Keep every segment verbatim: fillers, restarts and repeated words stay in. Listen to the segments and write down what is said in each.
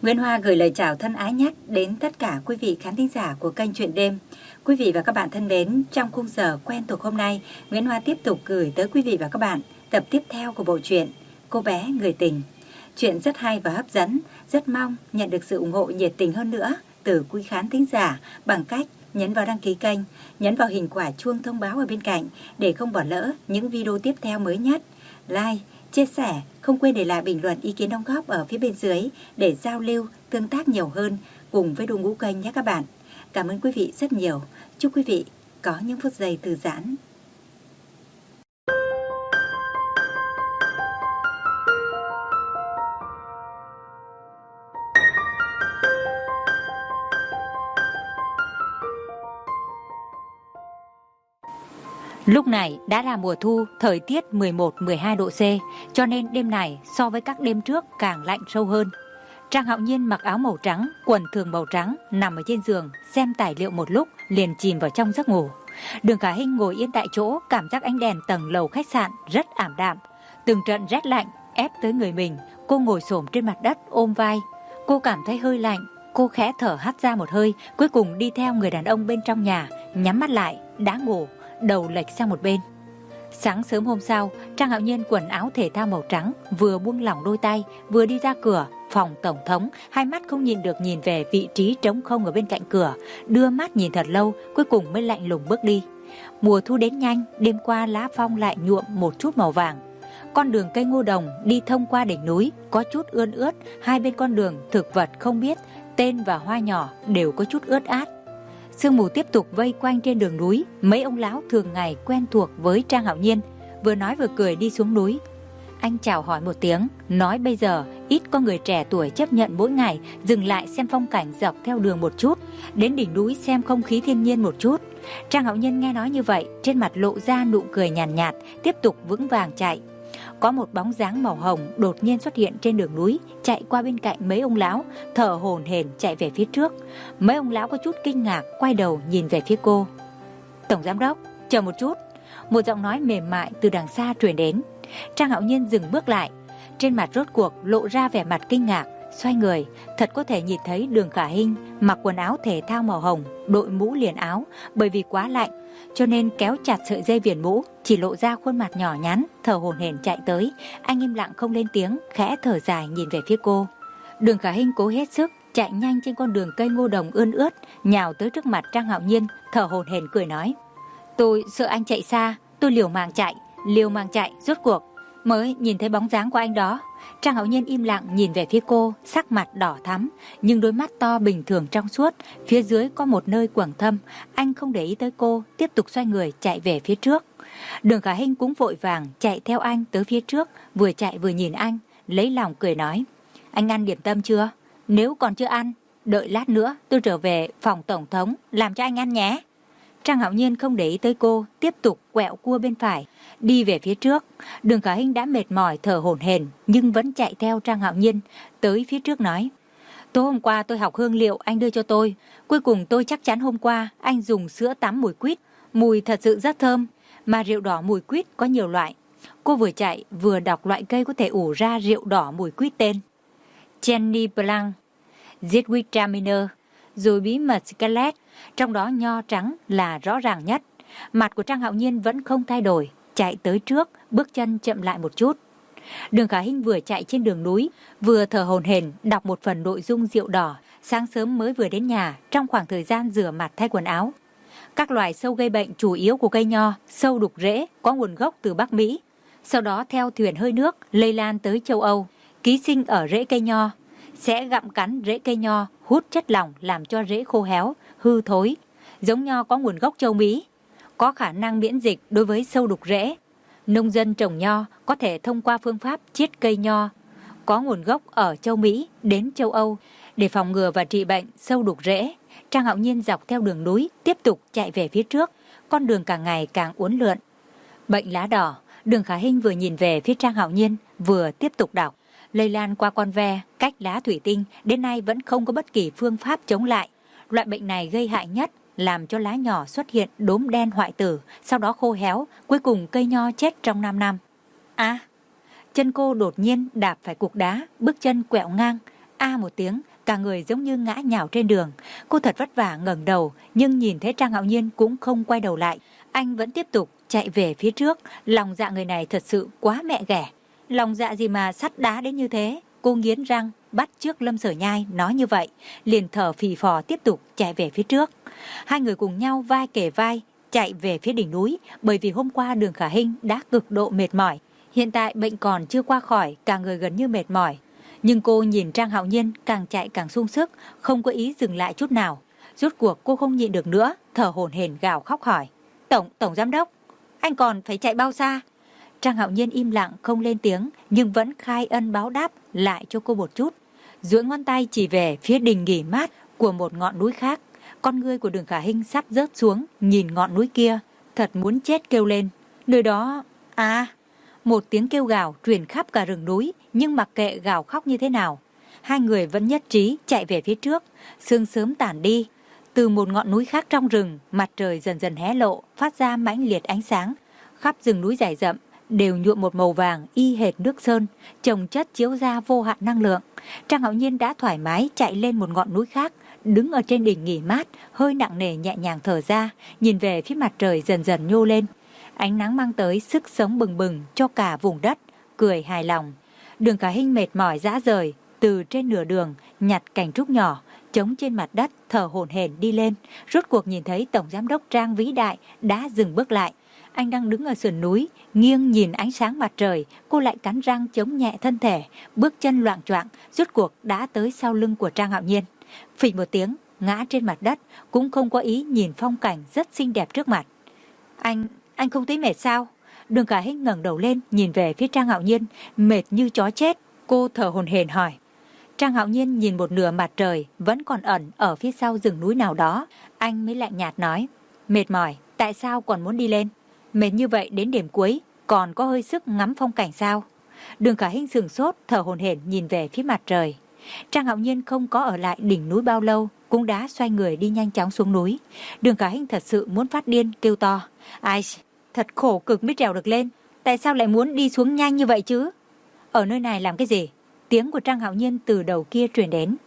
Nguyễn Hoa gửi lời chào thân ái nhất đến tất cả quý vị khán thính giả của kênh Chuyện Đêm. Quý vị và các bạn thân mến, trong khung giờ quen thuộc hôm nay, Nguyễn Hoa tiếp tục gửi tới quý vị và các bạn tập tiếp theo của bộ truyện Cô bé người tình. Chuyện rất hay và hấp dẫn, rất mong nhận được sự ủng hộ nhiệt tình hơn nữa từ quý khán thính giả bằng cách nhấn vào đăng ký kênh, nhấn vào hình quả chuông thông báo ở bên cạnh để không bỏ lỡ những video tiếp theo mới nhất. Like, chia sẻ, không quên để lại bình luận ý kiến đóng góp ở phía bên dưới để giao lưu, tương tác nhiều hơn cùng với đội ngũ kênh nhé các bạn. Cảm ơn quý vị rất nhiều. Chúc quý vị có những phút giây thư giãn. Lúc này đã là mùa thu, thời tiết mười một mười hai độ C, cho nên đêm này so với các đêm trước càng lạnh sâu hơn. Trang Hạo Nhiên mặc áo màu trắng, quần thường màu trắng, nằm ở trên giường, xem tài liệu một lúc, liền chìm vào trong giấc ngủ. Đường Khả Hinh ngồi yên tại chỗ, cảm giác ánh đèn tầng lầu khách sạn rất ảm đạm. Từng trận rét lạnh ép tới người mình, cô ngồi xổm trên mặt đất ôm vai. Cô cảm thấy hơi lạnh, cô khẽ thở hắt ra một hơi, cuối cùng đi theo người đàn ông bên trong nhà, nhắm mắt lại, đã ngủ, đầu lệch sang một bên. Sáng sớm hôm sau, Trang Hạo Nhiên quần áo thể thao màu trắng, vừa buông lỏng đôi tay, vừa đi ra cửa phòng tổng thống, hai mắt không nhìn được nhìn về vị trí trống không ở bên cạnh cửa, đưa mắt nhìn thật lâu, cuối cùng mới lạnh lùng bước đi. Mùa thu đến nhanh, đêm qua lá phong lại nhuộm một chút màu vàng. Con đường cây ngô đồng đi thông qua đỉnh núi, có chút ươn ướt, hai bên con đường thực vật không biết tên và hoa nhỏ đều có chút ướt át. Sương mù tiếp tục vây quanh trên đường núi, mấy ông lão thường ngày quen thuộc với Trang Hạo Nhiên, vừa nói vừa cười đi xuống núi. Anh chào hỏi một tiếng, nói bây giờ ít có người trẻ tuổi chấp nhận mỗi ngày dừng lại xem phong cảnh dọc theo đường một chút, đến đỉnh núi xem không khí thiên nhiên một chút. Trang Hạo Nhiên nghe nói như vậy, trên mặt lộ ra nụ cười nhàn nhạt, nhạt, tiếp tục vững vàng chạy. Có một bóng dáng màu hồng đột nhiên xuất hiện trên đường núi, chạy qua bên cạnh mấy ông lão, thở hổn hển chạy về phía trước. Mấy ông lão có chút kinh ngạc, quay đầu nhìn về phía cô. Tổng giám đốc, chờ một chút. Một giọng nói mềm mại từ đằng xa truyền đến. Trang Hạo Nhiên dừng bước lại, trên mặt rốt cuộc lộ ra vẻ mặt kinh ngạc, xoay người, thật có thể nhìn thấy Đường Khả Hinh mặc quần áo thể thao màu hồng, đội mũ liền áo, bởi vì quá lạnh cho nên kéo chặt sợi dây viền mũ, chỉ lộ ra khuôn mặt nhỏ nhắn, thở hổn hển chạy tới. Anh im lặng không lên tiếng, khẽ thở dài nhìn về phía cô. Đường Khả Hinh cố hết sức chạy nhanh trên con đường cây ngô đồng ươn ướt, nhào tới trước mặt Trang Hạo Nhiên, thở hổn hển cười nói: "Tôi sợ anh chạy xa, tôi liều mạng chạy, liều mạng chạy, rốt cuộc mới nhìn thấy bóng dáng của anh đó." Trang Hạo Nhiên im lặng nhìn về phía cô, sắc mặt đỏ thắm, nhưng đôi mắt to bình thường trong suốt, phía dưới có một nơi quầng thâm. Anh không để ý tới cô, tiếp tục xoay người chạy về phía trước. Đường Khả Hinh cũng vội vàng chạy theo anh tới phía trước, vừa chạy vừa nhìn anh, lấy lòng cười nói: "Anh ăn điểm tâm chưa? Nếu còn chưa ăn, đợi lát nữa tôi trở về phòng tổng thống làm cho anh ăn nhé." Trang Hạo Nhiên không để ý tới cô, tiếp tục quẹo cua bên phải, đi về phía trước. Đường Khả Hinh đã mệt mỏi thở hổn hển nhưng vẫn chạy theo Trang Hạo Nhiên tới phía trước nói: "Tối hôm qua tôi học hương liệu anh đưa cho tôi, cuối cùng tôi chắc chắn hôm qua anh dùng sữa tắm mùi quýt, mùi thật sự rất thơm, mà rượu đỏ mùi quýt có nhiều loại." Cô vừa chạy vừa đọc loại cây có thể ủ ra rượu đỏ mùi quýt tên: Jenny Blanc, Gewürztraminer, rồi bí mật Scarlet, trong đó nho trắng là rõ ràng nhất. Mặt của Trang Hạo Nhiên vẫn không thay đổi, chạy tới trước, bước chân chậm lại một chút. Đường Khả Hinh vừa chạy trên đường núi, vừa thở hổn hển đọc một phần nội dung rượu đỏ. Sáng sớm mới vừa đến nhà, trong khoảng thời gian rửa mặt thay quần áo. Các loài sâu gây bệnh chủ yếu của cây nho, sâu đục rễ, có nguồn gốc từ Bắc Mỹ, sau đó theo thuyền hơi nước lây lan tới châu Âu, ký sinh ở rễ cây nho, sẽ gặm cắn rễ cây nho, hút chất lỏng làm cho rễ khô héo, hư thối. Giống nho có nguồn gốc châu Mỹ, có khả năng miễn dịch đối với sâu đục rễ. Nông dân trồng nho có thể thông qua phương pháp chiết cây nho có nguồn gốc ở châu Mỹ đến châu Âu để phòng ngừa và trị bệnh sâu đục rễ. Trang Hạo Nhiên dọc theo đường núi tiếp tục chạy về phía trước, con đường càng ngày càng uốn lượn. Bệnh lá đỏ. Đường Khả Hinh vừa nhìn về phía Trang Hạo Nhiên vừa tiếp tục đọc. Lây lan qua con ve, cách lá thủy tinh, đến nay vẫn không có bất kỳ phương pháp chống lại. Loại bệnh này gây hại nhất, làm cho lá nhỏ xuất hiện đốm đen hoại tử, sau đó khô héo, cuối cùng cây nho chết trong năm năm. À, chân cô đột nhiên đạp phải cục đá, bước chân quẹo ngang, a một tiếng, cả người giống như ngã nhào trên đường. Cô thật vất vả ngẩng đầu, nhưng nhìn thấy Trang Hạo Nhiên cũng không quay đầu lại. Anh vẫn tiếp tục chạy về phía trước. Lòng dạ người này thật sự quá mẹ ghẻ. Lòng dạ gì mà sắt đá đến như thế. Cô nghiến răng bắt chước Lâm Sở Nhai nói như vậy, liền thở phì phò tiếp tục chạy về phía trước. Hai người cùng nhau vai kề vai chạy về phía đỉnh núi, bởi vì hôm qua Đường Khả Hinh đã cực độ mệt mỏi. Hiện tại bệnh còn chưa qua khỏi, cả người gần như mệt mỏi. Nhưng cô nhìn Trang Hạo Nhiên càng chạy càng sung sức, không có ý dừng lại chút nào. Rốt cuộc cô không nhịn được nữa, thở hổn hển gào khóc hỏi: Tổng, Tổng Giám Đốc, anh còn phải chạy bao xa? Trang Hạo Nhiên im lặng không lên tiếng, nhưng vẫn khai ân báo đáp lại cho cô một chút. Duỗi ngón tay chỉ về phía đình nghỉ mát của một ngọn núi khác. Con ngươi của Đường Khả Hinh sắp rớt xuống, nhìn ngọn núi kia, thật muốn chết kêu lên. Nơi đó, à, một tiếng kêu gào truyền khắp cả rừng núi, nhưng mặc kệ gào khóc như thế nào, hai người vẫn nhất trí chạy về phía trước. Sương sớm tản đi, từ một ngọn núi khác trong rừng, mặt trời dần dần hé lộ, phát ra mãnh liệt ánh sáng. Khắp rừng núi dày rậm đều nhuộm một màu vàng y hệt nước sơn, chồng chất chiếu ra vô hạn năng lượng. Trang Hạo Nhiên đã thoải mái chạy lên một ngọn núi khác, đứng ở trên đỉnh nghỉ mát, hơi nặng nề nhẹ nhàng thở ra, nhìn về phía mặt trời dần dần nhô lên. Ánh nắng mang tới sức sống bừng bừng cho cả vùng đất, cười hài lòng. Đường Khả Hinh mệt mỏi rã rời, từ trên nửa đường nhặt cành trúc nhỏ chống trên mặt đất, thở hổn hển đi lên. Rốt cuộc nhìn thấy Tổng Giám Đốc Trang vĩ đại đã dừng bước lại. Anh đang đứng ở sườn núi, nghiêng nhìn ánh sáng mặt trời. Cô lại cắn răng chống nhẹ thân thể, bước chân loạng choạng, rốt cuộc đã tới sau lưng của Trang Hạo Nhiên. Phịch một tiếng, ngã trên mặt đất, cũng không có ý nhìn phong cảnh rất xinh đẹp trước mặt. Anh, anh không thấy mệt sao? Đường Khả Hinh ngẩng đầu lên, nhìn về phía Trang Hạo Nhiên, mệt như chó chết. Cô thở hổn hển hỏi. Trang Hạo Nhiên nhìn một nửa mặt trời vẫn còn ẩn ở phía sau rừng núi nào đó. Anh mới lạnh nhạt nói: Mệt mỏi, tại sao còn muốn đi lên? Mệt như vậy đến điểm cuối, còn có hơi sức ngắm phong cảnh sao? Đường Khả Hinh sửng sốt, thở hổn hển nhìn về phía mặt trời. Trang Hạo Nhiên không có ở lại đỉnh núi bao lâu, cũng đã xoay người đi nhanh chóng xuống núi. Đường Khả Hinh thật sự muốn phát điên, kêu to: Ai, thật khổ cực mới trèo được lên, tại sao lại muốn đi xuống nhanh như vậy chứ? Ở nơi này làm cái gì? Tiếng của Trang Hạo Nhiên từ đầu kia truyền đến.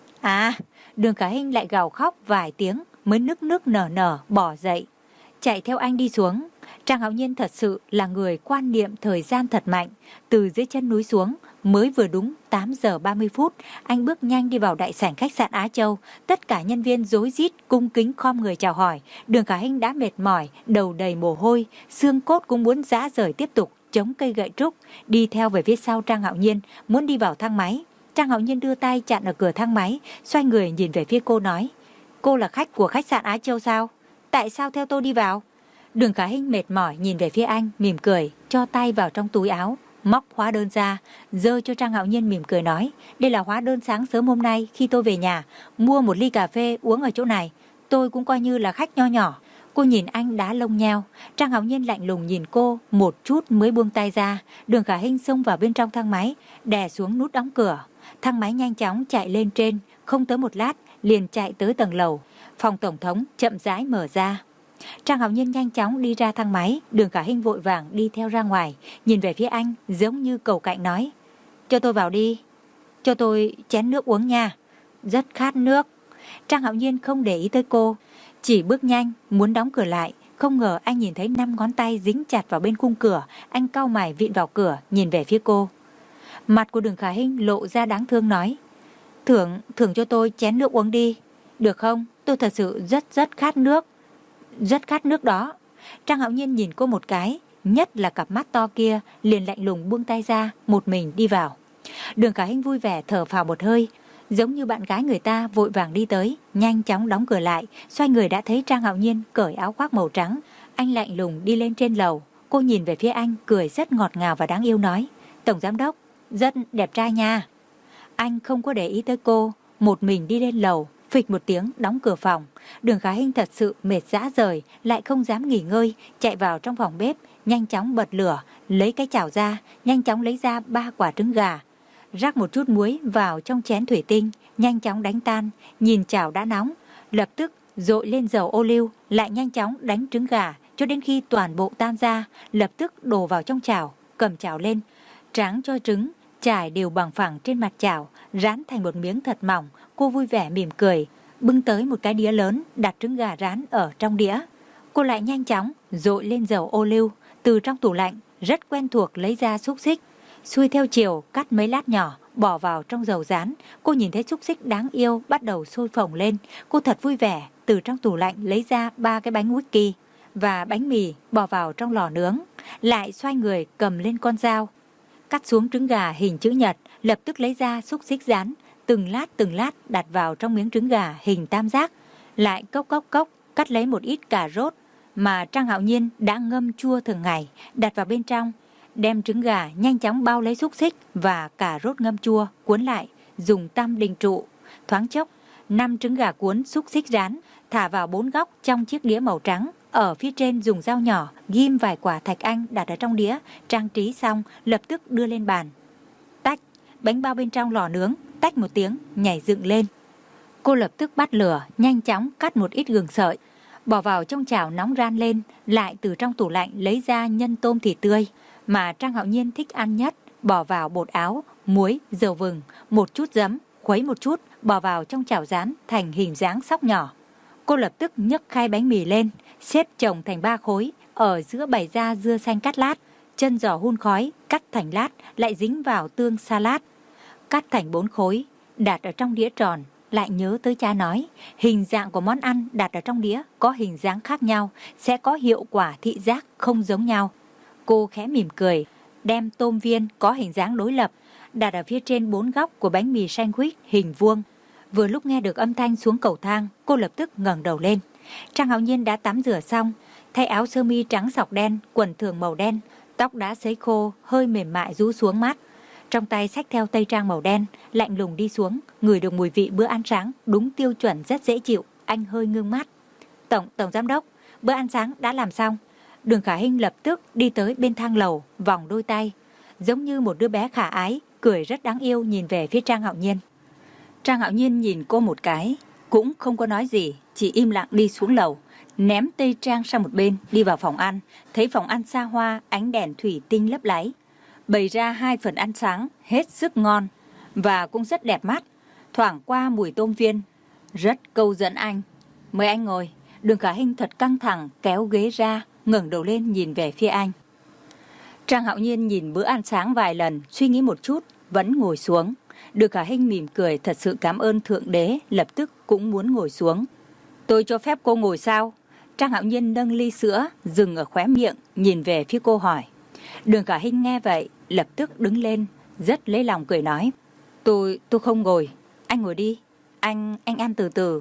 À, Đường Khả Hinh lại gào khóc vài tiếng mới nức nức nở nở bỏ dậy, chạy theo anh đi xuống. Trang Hạo Nhiên thật sự là người quan niệm thời gian thật mạnh. Từ dưới chân núi xuống mới vừa đúng tám giờ ba mươi phút, anh bước nhanh đi vào đại sảnh khách sạn Á Châu. Tất cả nhân viên rối rít cung kính khom người chào hỏi. Đường Khả Hinh đã mệt mỏi, đầu đầy mồ hôi, xương cốt cũng muốn rã rời, tiếp tục chống cây gậy trúc đi theo về phía sau Trang Hạo Nhiên, muốn đi vào thang máy. Trang Hạo Nhiên đưa tay chặn ở cửa thang máy, xoay người nhìn về phía cô nói: Cô là khách của khách sạn Á Châu sao? Tại sao theo tôi đi vào? Đường Khả Hinh mệt mỏi nhìn về phía anh, mỉm cười, cho tay vào trong túi áo, móc hóa đơn ra, giơ cho Trang Hạo Nhiên, mỉm cười nói: Đây là hóa đơn sáng sớm hôm nay khi tôi về nhà, mua một ly cà phê uống ở chỗ này. Tôi cũng coi như là khách nho nhỏ. Cô nhìn anh đá lông nheo. Trang Hạo Nhiên lạnh lùng nhìn cô một chút mới buông tay ra. Đường Khả Hinh xông vào bên trong thang máy, đè xuống nút đóng cửa. Thang máy nhanh chóng chạy lên trên, không tới một lát liền chạy tới tầng lầu. Phòng tổng thống chậm rãi mở ra. Trang Hạo Nhiên nhanh chóng đi ra thang máy. Đường Khả Hinh vội vàng đi theo ra ngoài, nhìn về phía anh giống như cầu cạnh nói: Cho tôi vào đi, cho tôi chén nước uống nha, rất khát nước. Trang Hạo Nhiên không để ý tới cô, chỉ bước nhanh muốn đóng cửa lại. Không ngờ anh nhìn thấy năm ngón tay dính chặt vào bên khung cửa. Anh cau mày vịn vào cửa, nhìn về phía cô. Mặt của Đường Khả Hinh lộ ra đáng thương nói: Thưởng, thưởng cho tôi chén nước uống đi, được không? Tôi thật sự rất rất khát nước. Rất khát nước đó. Trang Hạo Nhiên nhìn cô một cái, nhất là cặp mắt to kia, liền lạnh lùng buông tay ra, một mình đi vào. Đường Khả Hinh vui vẻ thở phào một hơi, giống như bạn gái người ta vội vàng đi tới, nhanh chóng đóng cửa lại. Xoay người đã thấy Trang Hạo Nhiên cởi áo khoác màu trắng. Anh lạnh lùng đi lên trên lầu. Cô nhìn về phía anh, cười rất ngọt ngào và đáng yêu nói: Tổng Giám Đốc, rất đẹp trai nha. Anh không có để ý tới cô, một mình đi lên lầu. Phịch một tiếng đóng cửa phòng. Đường Khả Hinh thật sự mệt rã rời, lại không dám nghỉ ngơi, chạy vào trong phòng bếp, nhanh chóng bật lửa, lấy cái chảo ra, nhanh chóng lấy ra ba quả trứng gà, rắc một chút muối vào trong chén thủy tinh, nhanh chóng đánh tan. Nhìn chảo đã nóng, lập tức dội lên dầu ô liu, lại nhanh chóng đánh trứng gà cho đến khi toàn bộ tan ra, lập tức đổ vào trong chảo, cầm chảo lên, tráng cho trứng trải đều bằng phẳng trên mặt chảo, rán thành một miếng thật mỏng. Cô vui vẻ mỉm cười, bưng tới một cái đĩa lớn, đặt trứng gà rán ở trong đĩa. Cô lại nhanh chóng dội lên dầu ô liu, từ trong tủ lạnh rất quen thuộc lấy ra xúc xích, xuôi theo chiều cắt mấy lát nhỏ, bỏ vào trong dầu rán. Cô nhìn thấy xúc xích đáng yêu bắt đầu sôi phồng lên. Cô thật vui vẻ, từ trong tủ lạnh lấy ra ba cái bánh whisky và bánh mì, bỏ vào trong lò nướng, lại xoay người cầm lên con dao, cắt xuống trứng gà hình chữ nhật, lập tức lấy ra xúc xích rán, từng lát từng lát đặt vào trong miếng trứng gà hình tam giác, lại cốc cốc cốc cắt lấy một ít cà rốt mà Trang Hạo Nhiên đã ngâm chua thường ngày, đặt vào bên trong, đem trứng gà nhanh chóng bao lấy xúc xích và cà rốt ngâm chua, cuốn lại, dùng tăm đình trụ. Thoáng chốc, năm trứng gà cuốn xúc xích rán thả vào bốn góc trong chiếc đĩa màu trắng. Ở phía trên dùng dao nhỏ ghim vài quả thạch anh đặt ở trong đĩa, trang trí xong lập tức đưa lên bàn. Tách, bánh bao bên trong lò nướng tách một tiếng nhảy dựng lên. Cô lập tức bắt lửa, nhanh chóng cắt một ít gừng sợi, bỏ vào trong chảo nóng ran lên, lại từ trong tủ lạnh lấy ra nhân tôm thịt tươi mà Trang Hạo Nhiên thích ăn nhất, bỏ vào bột áo, muối, dầu vừng, một chút giấm, khuấy một chút, bỏ vào trong chảo rán thành hình dáng sóc nhỏ. Cô lập tức nhấc khay bánh mì lên, xếp chồng thành ba khối, ở giữa bày ra dưa xanh cắt lát, chân giò hun khói cắt thành lát, lại dính vào tương salad, cắt thành bốn khối, đặt ở trong đĩa tròn. Lại nhớ tới cha nói, hình dạng của món ăn đặt ở trong đĩa có hình dáng khác nhau, sẽ có hiệu quả thị giác không giống nhau. Cô khẽ mỉm cười, đem tôm viên có hình dáng đối lập, đặt ở phía trên bốn góc của bánh mì sandwich hình vuông. Vừa lúc nghe được âm thanh xuống cầu thang, cô lập tức ngẩng đầu lên. Trang Hạo Nhiên đã tắm rửa xong, thay áo sơ mi trắng sọc đen, quần thường màu đen, tóc đã sấy khô, hơi mềm mại rũ xuống mát. Trong tay xách theo tây trang màu đen, lạnh lùng đi xuống, ngửi được mùi vị bữa ăn sáng đúng tiêu chuẩn rất dễ chịu. Anh hơi ngưng mắt. Tổng, tổng giám đốc, bữa ăn sáng đã làm xong. Đường Khả Hinh lập tức đi tới bên thang lầu, vòng đôi tay, giống như một đứa bé khả ái, cười rất đáng yêu nhìn về phía Trang Hạo Nhiên. Trang Hạo Nhiên nhìn cô một cái, cũng không có nói gì, chỉ im lặng đi xuống lầu, ném tây trang sang một bên, đi vào phòng ăn. Thấy phòng ăn xa hoa, ánh đèn thủy tinh lấp láy, bày ra hai phần ăn sáng hết sức ngon và cũng rất đẹp mắt, thoảng qua mùi tôm viên, rất câu dẫn anh. Mời anh ngồi. Đường Khả Hinh thật căng thẳng kéo ghế ra, ngẩng đầu lên nhìn về phía anh. Trang Hạo Nhiên nhìn bữa ăn sáng vài lần, suy nghĩ một chút, vẫn ngồi xuống. Đường Khả Hinh mỉm cười thật sự cảm ơn Thượng Đế, lập tức cũng muốn ngồi xuống. Tôi cho phép cô ngồi sao? Trang Hạo Nhiên nâng ly sữa, dừng ở khóe miệng, nhìn về phía cô hỏi. Đường Khả Hinh nghe vậy, lập tức đứng lên, rất lấy lòng cười nói. Tôi, tôi không ngồi, anh ngồi đi, anh, anh ăn từ từ.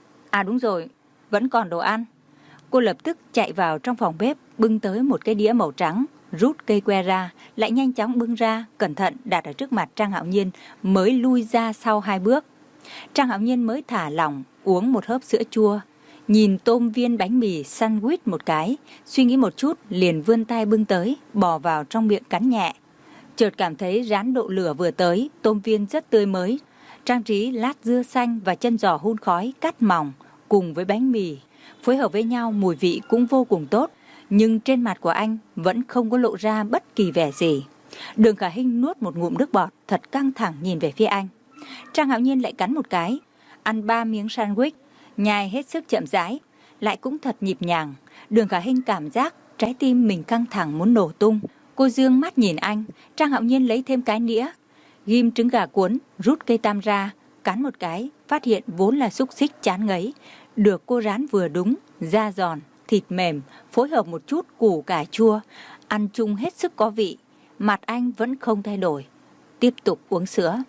À đúng rồi, vẫn còn đồ ăn. Cô lập tức chạy vào trong phòng bếp, bưng tới một cái đĩa màu trắng, rút cây que ra, lại nhanh chóng bưng ra, cẩn thận đặt ở trước mặt Trang Hạo Nhiên, mới lui ra sau hai bước. Trang Hạo Nhiên mới thả lỏng, uống một hớp sữa chua, nhìn tôm viên bánh mì sandwich một cái, suy nghĩ một chút, liền vươn tay bưng tới, bỏ vào trong miệng cắn nhẹ. Chợt cảm thấy rán độ lửa vừa tới, tôm viên rất tươi mới, trang trí lát dưa xanh và chân giò hun khói cắt mỏng, cùng với bánh mì, phối hợp với nhau mùi vị cũng vô cùng tốt. Nhưng trên mặt của anh vẫn không có lộ ra bất kỳ vẻ gì. Đường Khả Hinh nuốt một ngụm nước bọt, thật căng thẳng nhìn về phía anh. Trang Hạo Nhiên lại cắn một cái, ăn ba miếng sandwich, nhai hết sức chậm rãi, lại cũng thật nhịp nhàng. Đường Khả Hinh cảm giác trái tim mình căng thẳng muốn nổ tung. Cô dương mắt nhìn anh. Trang Hạo Nhiên lấy thêm cái nĩa, ghim trứng gà cuốn, rút cây tam ra, cắn một cái, phát hiện vốn là xúc xích chán ngấy, được cô rán vừa đúng, da giòn, thịt mềm, phối hợp một chút củ cải chua, ăn chung hết sức có vị. Mặt anh vẫn không thay đổi, tiếp tục uống sữa.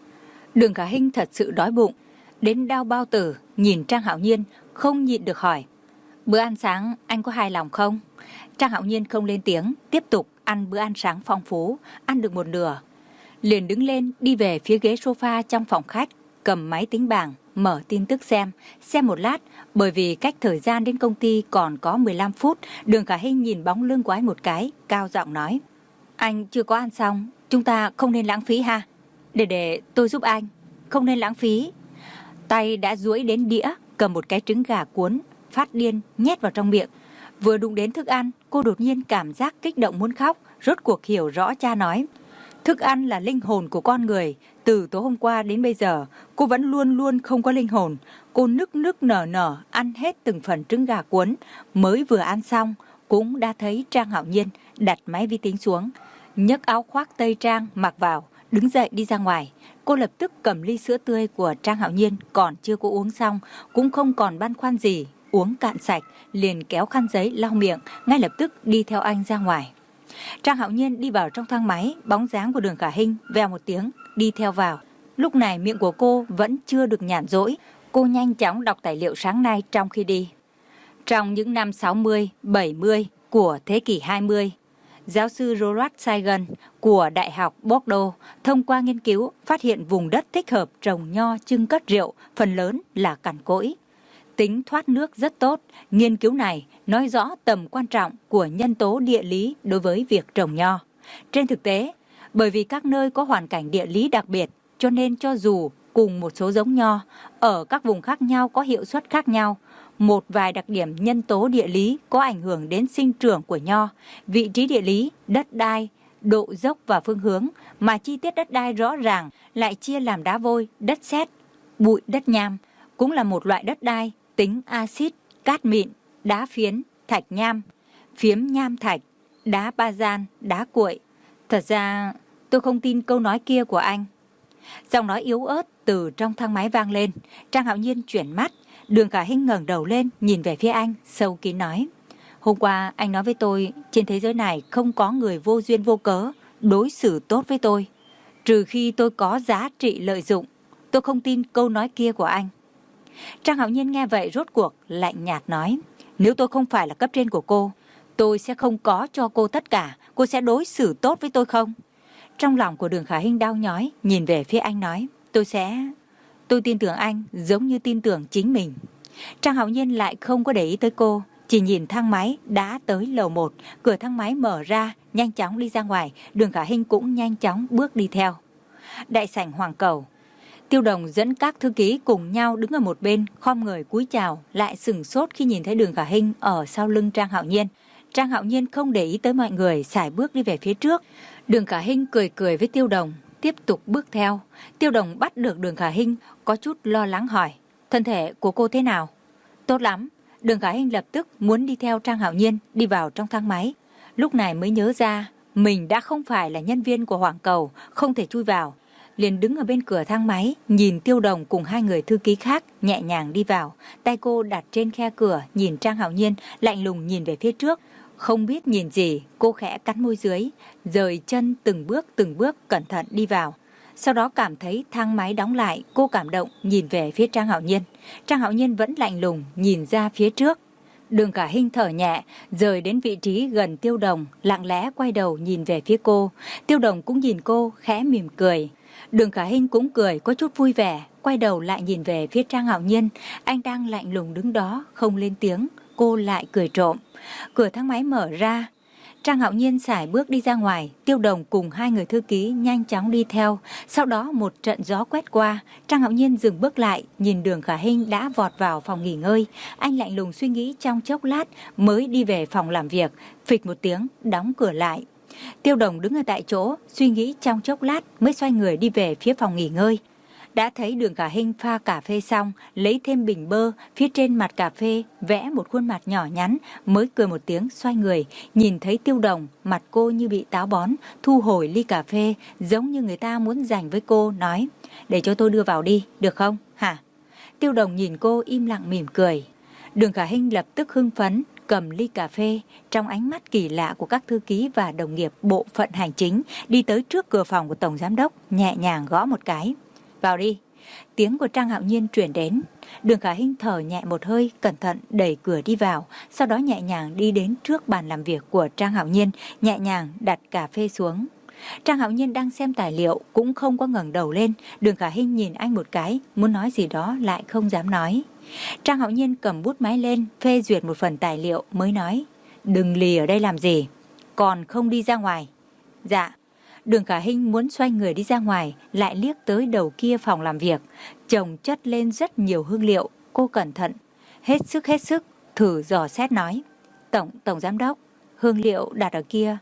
Đường Khả Hinh thật sự đói bụng, đến đau bao tử, nhìn Trang Hạo Nhiên không nhịn được hỏi. Bữa ăn sáng anh có hài lòng không? Trang Hạo Nhiên không lên tiếng, tiếp tục ăn bữa ăn sáng phong phú, ăn được một nửa, liền đứng lên đi về phía ghế sofa trong phòng khách, cầm máy tính bảng, mở tin tức xem, xem một lát, bởi vì cách thời gian đến công ty còn có mười lăm phút, Đường Khả Hinh nhìn bóng lưng của anh một cái, cao giọng nói. Anh chưa có ăn xong, chúng ta không nên lãng phí ha. Để để tôi giúp anh, không nên lãng phí. Tay đã duỗi đến đĩa, cầm một cái trứng gà cuốn, phát điên, nhét vào trong miệng. Vừa đụng đến thức ăn, cô đột nhiên cảm giác kích động muốn khóc, rốt cuộc hiểu rõ cha nói. Thức ăn là linh hồn của con người. Từ tối hôm qua đến bây giờ, cô vẫn luôn luôn không có linh hồn. Cô nức nức nở nở ăn hết từng phần trứng gà cuốn. Mới vừa ăn xong, cũng đã thấy Trang Hạo Nhiên đặt máy vi tính xuống, nhấc áo khoác tây trang mặc vào, đứng dậy đi ra ngoài. Cô lập tức cầm ly sữa tươi của Trang Hạo Nhiên còn chưa có uống xong, cũng không còn băn khoăn gì, uống cạn sạch, liền kéo khăn giấy lau miệng, ngay lập tức đi theo anh ra ngoài. Trang Hạo Nhiên đi vào trong thang máy, bóng dáng của Đường Khả Hinh vèo một tiếng đi theo vào. Lúc này miệng của cô vẫn chưa được nhàn rỗi, cô nhanh chóng đọc tài liệu sáng nay trong khi đi. Trong những năm sáu mươi, bảy mươi của thế kỷ hai mươi, giáo sư Roland Saigon của Đại học Bordeaux thông qua nghiên cứu phát hiện vùng đất thích hợp trồng nho chưng cất rượu phần lớn là cằn cỗi. Tính thoát nước rất tốt, nghiên cứu này nói rõ tầm quan trọng của nhân tố địa lý đối với việc trồng nho. Trên thực tế, bởi vì các nơi có hoàn cảnh địa lý đặc biệt, cho nên cho dù cùng một số giống nho, ở các vùng khác nhau có hiệu suất khác nhau, một vài đặc điểm nhân tố địa lý có ảnh hưởng đến sinh trưởng của nho, vị trí địa lý, đất đai, độ dốc và phương hướng, mà chi tiết đất đai rõ ràng lại chia làm đá vôi, đất sét, bụi đất nham, cũng là một loại đất đai tính axit, cát mịn, đá phiến, thạch nham, phiếm nham thạch, đá ba gian, đá cuội. Thật ra tôi không tin câu nói kia của anh. Giọng nói yếu ớt từ trong thang máy vang lên. Trang Hạo Nhiên chuyển mắt, Đường Khả Hinh ngẩng đầu lên nhìn về phía anh, sâu kín nói: Hôm qua anh nói với tôi, trên thế giới này không có người vô duyên vô cớ đối xử tốt với tôi, trừ khi tôi có giá trị lợi dụng. Tôi không tin câu nói kia của anh. Trang Hạo Nhiên nghe vậy rốt cuộc lạnh nhạt nói: Nếu tôi không phải là cấp trên của cô, tôi sẽ không có cho cô tất cả. Cô sẽ đối xử tốt với tôi không? Trong lòng của Đường Khả Hinh đau nhói, nhìn về phía anh nói: Tôi sẽ... Tôi tin tưởng anh giống như tin tưởng chính mình. Trang Hạo Nhiên lại không có để ý tới cô, chỉ nhìn thang máy đã tới lầu một, cửa thang máy mở ra, nhanh chóng đi ra ngoài. Đường Khả Hinh cũng nhanh chóng bước đi theo. Đại sảnh Hoàng Cầu, Tiêu Đồng dẫn các thư ký cùng nhau đứng ở một bên, khom người cúi chào, lại sửng sốt khi nhìn thấy Đường Khả Hinh ở sau lưng Trang Hạo Nhiên. Trang Hạo Nhiên không để ý tới mọi người, sải bước đi về phía trước. Đường Khả Hinh cười cười với Tiêu Đồng, tiếp tục bước theo. Tiêu Đồng bắt được Đường Khả Hinh, có chút lo lắng hỏi: Thân thể của cô thế nào? Tốt lắm. Đường Khả Hinh lập tức muốn đi theo Trang Hạo Nhiên đi vào trong thang máy. Lúc này mới nhớ ra mình đã không phải là nhân viên của Hoàng Cầu, không thể chui vào. Liền đứng ở bên cửa thang máy, nhìn Tiêu Đồng cùng hai người thư ký khác nhẹ nhàng đi vào. Tay cô đặt trên khe cửa, nhìn Trang Hạo Nhiên, lạnh lùng nhìn về phía trước. Không biết nhìn gì, cô khẽ cắn môi dưới, rời chân từng bước từng bước cẩn thận đi vào. Sau đó cảm thấy thang máy đóng lại, cô cảm động nhìn về phía Trang Hạo Nhiên. Trang Hạo Nhiên vẫn lạnh lùng nhìn ra phía trước. Đường Khả Hinh thở nhẹ, rời đến vị trí gần Tiêu Đồng, lặng lẽ quay đầu nhìn về phía cô. Tiêu Đồng cũng nhìn cô, khẽ mỉm cười. Đường Khả Hinh cũng cười có chút vui vẻ, quay đầu lại nhìn về phía Trang Hạo Nhiên. Anh đang lạnh lùng đứng đó, không lên tiếng. Cô lại cười trộm. Cửa thang máy mở ra, Trang Hạo Nhiên sải bước đi ra ngoài. Tiêu Đồng cùng hai người thư ký nhanh chóng đi theo. Sau đó một trận gió quét qua, Trang Hạo Nhiên dừng bước lại, nhìn Đường Khả Hinh đã vọt vào phòng nghỉ ngơi. Anh lạnh lùng suy nghĩ trong chốc lát mới đi về phòng làm việc, phịch một tiếng đóng cửa lại. Tiêu Đồng đứng ở tại chỗ, suy nghĩ trong chốc lát mới xoay người đi về phía phòng nghỉ ngơi. Đã thấy Đường Khả Hinh pha cà phê xong, lấy thêm bình bơ, phía trên mặt cà phê vẽ một khuôn mặt nhỏ nhắn, mới cười một tiếng xoay người, nhìn thấy Tiêu Đồng, mặt cô như bị táo bón, thu hồi ly cà phê, giống như người ta muốn giành với cô, nói: Để cho tôi đưa vào đi, được không, hả? Tiêu Đồng nhìn cô im lặng mỉm cười. Đường Khả Hinh lập tức hưng phấn, cầm ly cà phê, trong ánh mắt kỳ lạ của các thư ký và đồng nghiệp bộ phận hành chính, đi tới trước cửa phòng của Tổng Giám đốc, nhẹ nhàng gõ một cái. Vào đi. Tiếng của Trang Hạo Nhiên truyền đến. Đường Khả Hinh thở nhẹ một hơi, cẩn thận đẩy cửa đi vào, sau đó nhẹ nhàng đi đến trước bàn làm việc của Trang Hạo Nhiên, nhẹ nhàng đặt cà phê xuống. Trang Hạo Nhiên đang xem tài liệu, cũng không có ngẩng đầu lên. Đường Khả Hinh nhìn anh một cái, muốn nói gì đó lại không dám nói. Trang Hạo Nhiên cầm bút máy lên, phê duyệt một phần tài liệu mới nói: Đừng lì ở đây làm gì, còn không đi ra ngoài? Dạ. Đường Khả Hinh muốn xoay người đi ra ngoài, lại liếc tới đầu kia phòng làm việc, chồng chất lên rất nhiều hương liệu. Cô cẩn thận, hết sức hết sức thử dò xét nói: Tổng tổng giám đốc, hương liệu đặt ở kia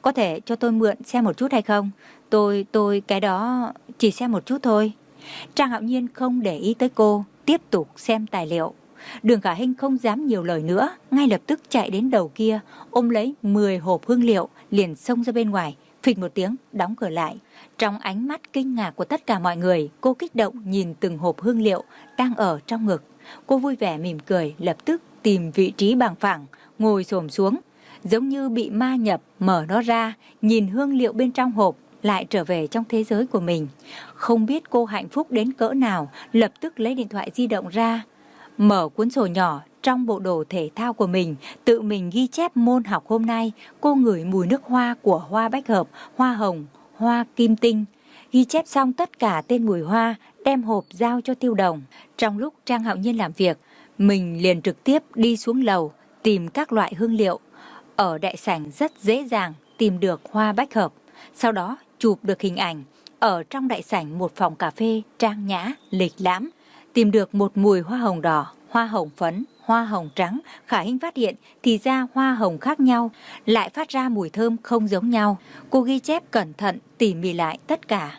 có thể cho tôi mượn xem một chút hay không? Tôi, tôi, cái đó chỉ xem một chút thôi. Trang Hạo Nhiên không để ý tới cô, tiếp tục xem tài liệu. Đường Khả Hinh không dám nhiều lời nữa, ngay lập tức chạy đến đầu kia, ôm lấy mười hộp hương liệu, liền xông ra bên ngoài, phịch một tiếng, đóng cửa lại. Trong ánh mắt kinh ngạc của tất cả mọi người, cô kích động nhìn từng hộp hương liệu đang ở trong ngực. Cô vui vẻ mỉm cười, lập tức tìm vị trí bằng phẳng, ngồi xổm xuống, giống như bị ma nhập, mở nó ra, nhìn hương liệu bên trong hộp, lại trở về trong thế giới của mình. Không biết cô hạnh phúc đến cỡ nào, lập tức lấy điện thoại di động ra, mở cuốn sổ nhỏ trong bộ đồ thể thao của mình, tự mình ghi chép môn học hôm nay. Cô ngửi mùi nước hoa của hoa bách hợp, hoa hồng, hoa kim tinh. Ghi chép xong tất cả tên mùi hoa, đem hộp giao cho Tiêu Đồng. Trong lúc Trang Hạo Nhiên làm việc, mình liền trực tiếp đi xuống lầu tìm các loại hương liệu. Ở đại sảnh rất dễ dàng tìm được hoa bách hợp, sau đó chụp được hình ảnh. Ở trong đại sảnh một phòng cà phê trang nhã, lịch lãm, tìm được một mùi hoa hồng đỏ, hoa hồng phấn, hoa hồng trắng. Khả Hinh phát hiện thì ra hoa hồng khác nhau lại phát ra mùi thơm không giống nhau. Cô ghi chép cẩn thận, tỉ mỉ lại tất cả.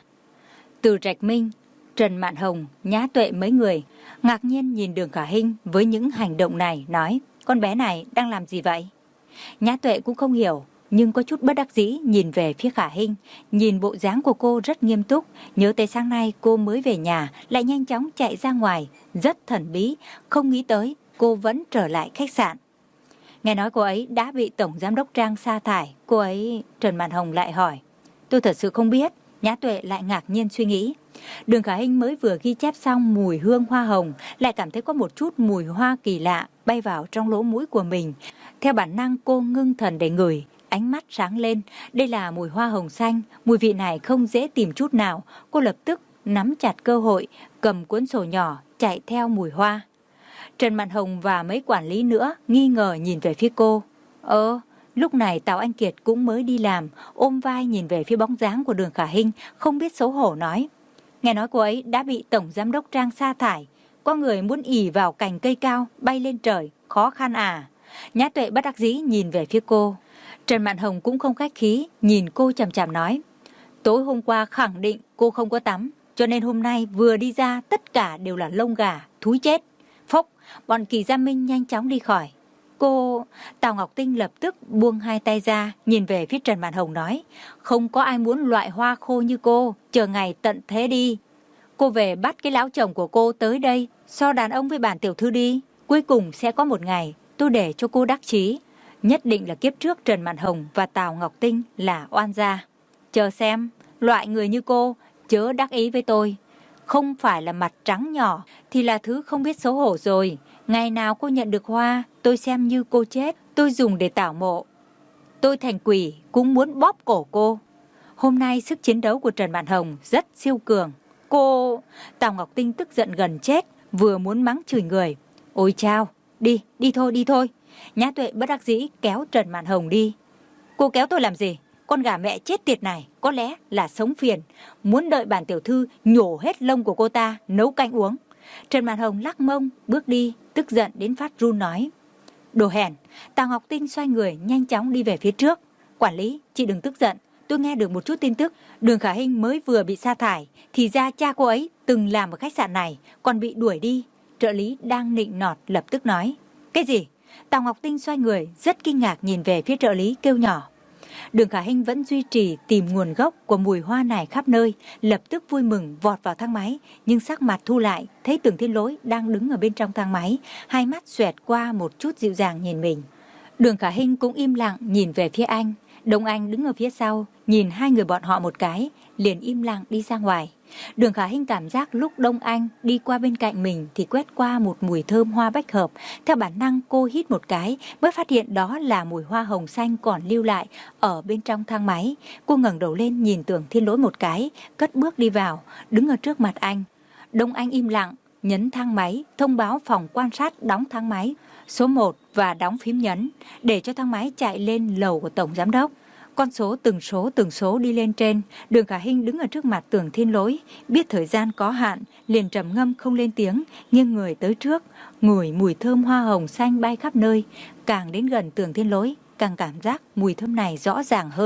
Từ Trạch Minh, Trần Mạn Hồng, Nhã Tuệ mấy người ngạc nhiên nhìn Đường Khả Hinh với những hành động này, nói: con bé này đang làm gì vậy? Nhã Tuệ cũng không hiểu, nhưng có chút bất đắc dĩ nhìn về phía Khả Hinh. Nhìn bộ dáng của cô rất nghiêm túc, nhớ tới sáng nay cô mới về nhà lại nhanh chóng chạy ra ngoài, rất thần bí, không nghĩ tới cô vẫn trở lại khách sạn. Nghe nói cô ấy đã bị Tổng Giám đốc Trang sa thải. Cô ấy... Trần Mạn Hồng lại hỏi. Tôi thật sự không biết. Nhã Tuệ lại ngạc nhiên suy nghĩ. Đường Khả Hinh mới vừa ghi chép xong mùi hương hoa hồng, lại cảm thấy có một chút mùi hoa kỳ lạ bay vào trong lỗ mũi của mình. Theo bản năng cô ngưng thần để ngửi, ánh mắt sáng lên. Đây là mùi hoa hồng xanh, mùi vị này không dễ tìm chút nào. Cô lập tức nắm chặt cơ hội, cầm cuốn sổ nhỏ chạy theo mùi hoa. Trần Mạn Hồng và mấy quản lý nữa nghi ngờ nhìn về phía cô. Ơ, lúc này Tào Anh Kiệt cũng mới đi làm, ôm vai nhìn về phía bóng dáng của Đường Khả Hinh, không biết xấu hổ nói. Nghe nói cô ấy đã bị Tổng Giám đốc Trang sa thải, có người muốn ỉ vào cành cây cao bay lên trời, khó khăn à? Nhã Tuệ bất đắc dĩ nhìn về phía cô. Trần Mạn Hồng cũng không khách khí, nhìn cô chằm chằm nói. Tối hôm qua khẳng định cô không có tắm, cho nên hôm nay vừa đi ra tất cả đều là lông gà, thúi chết. Phốc, bọn Kỳ Gia Minh nhanh chóng đi khỏi. Cô... Tào Ngọc Tinh lập tức buông hai tay ra, nhìn về phía Trần Mạn Hồng nói. Không có ai muốn loại hoa khô như cô, chờ ngày tận thế đi. Cô về bắt cái lão chồng của cô tới đây, so đàn ông với bản tiểu thư đi. Cuối cùng sẽ có một ngày, tôi để cho cô đắc chí. Nhất định là kiếp trước Trần Mạn Hồng và Tào Ngọc Tinh là oan gia. Chờ xem, loại người như cô, chớ đắc ý với tôi. Không phải là mặt trắng nhỏ thì là thứ không biết xấu hổ rồi. Ngày nào cô nhận được hoa, tôi xem như cô chết, tôi dùng để tảo mộ. Tôi thành quỷ cũng muốn bóp cổ cô. Hôm nay sức chiến đấu của Trần Mạn Hồng rất siêu cường. Cô... Tào Ngọc Tinh tức giận gần chết, vừa muốn mắng chửi người. Ôi chao, đi, đi thôi, đi thôi. Nhã Tuệ bất đắc dĩ kéo Trần Mạn Hồng đi. Cô kéo tôi làm gì? Con gà mẹ chết tiệt này có lẽ là sống phiền, muốn đợi bản tiểu thư nhổ hết lông của cô ta nấu canh uống. Trần Mạn Hồng lắc mông bước đi, tức giận đến phát run nói. Đồ hèn. Tào Ngọc Tinh xoay người nhanh chóng đi về phía trước. Quản lý, chị đừng tức giận, tôi nghe được một chút tin tức. Đường Khả Hinh mới vừa bị sa thải, thì ra cha cô ấy từng làm ở khách sạn này, còn bị đuổi đi. Trợ lý đang nịnh nọt lập tức nói. Cái gì? Tào Ngọc Tinh xoay người rất kinh ngạc nhìn về phía trợ lý kêu nhỏ. Đường Khả Hinh vẫn duy trì tìm nguồn gốc của mùi hoa này khắp nơi, lập tức vui mừng vọt vào thang máy, nhưng sắc mặt thu lại, thấy Tưởng Thiên Lỗi đang đứng ở bên trong thang máy, hai mắt xoẹt qua một chút dịu dàng nhìn mình. Đường Khả Hinh cũng im lặng nhìn về phía anh. Đông Anh đứng ở phía sau, nhìn hai người bọn họ một cái, liền im lặng đi ra ngoài. Đường Khả Hinh cảm giác lúc Đông Anh đi qua bên cạnh mình thì quét qua một mùi thơm hoa bách hợp. Theo bản năng cô hít một cái, mới phát hiện đó là mùi hoa hồng xanh còn lưu lại ở bên trong thang máy. Cô ngẩng đầu lên nhìn Tưởng Thiên Lỗi một cái, cất bước đi vào, đứng ở trước mặt anh. Đông Anh im lặng, nhấn thang máy, thông báo phòng quan sát đóng thang máy số một và đóng phím nhấn, để cho thang máy chạy lên lầu của Tổng Giám đốc. Con số từng số từng số đi lên trên. Đường Khả Hinh đứng ở trước mặt Tưởng Thiên Lỗi, biết thời gian có hạn, liền trầm ngâm không lên tiếng, nghiêng người tới trước, ngửi mùi thơm hoa hồng xanh bay khắp nơi. Càng đến gần Tưởng Thiên Lỗi, càng cảm giác mùi thơm này rõ ràng hơn.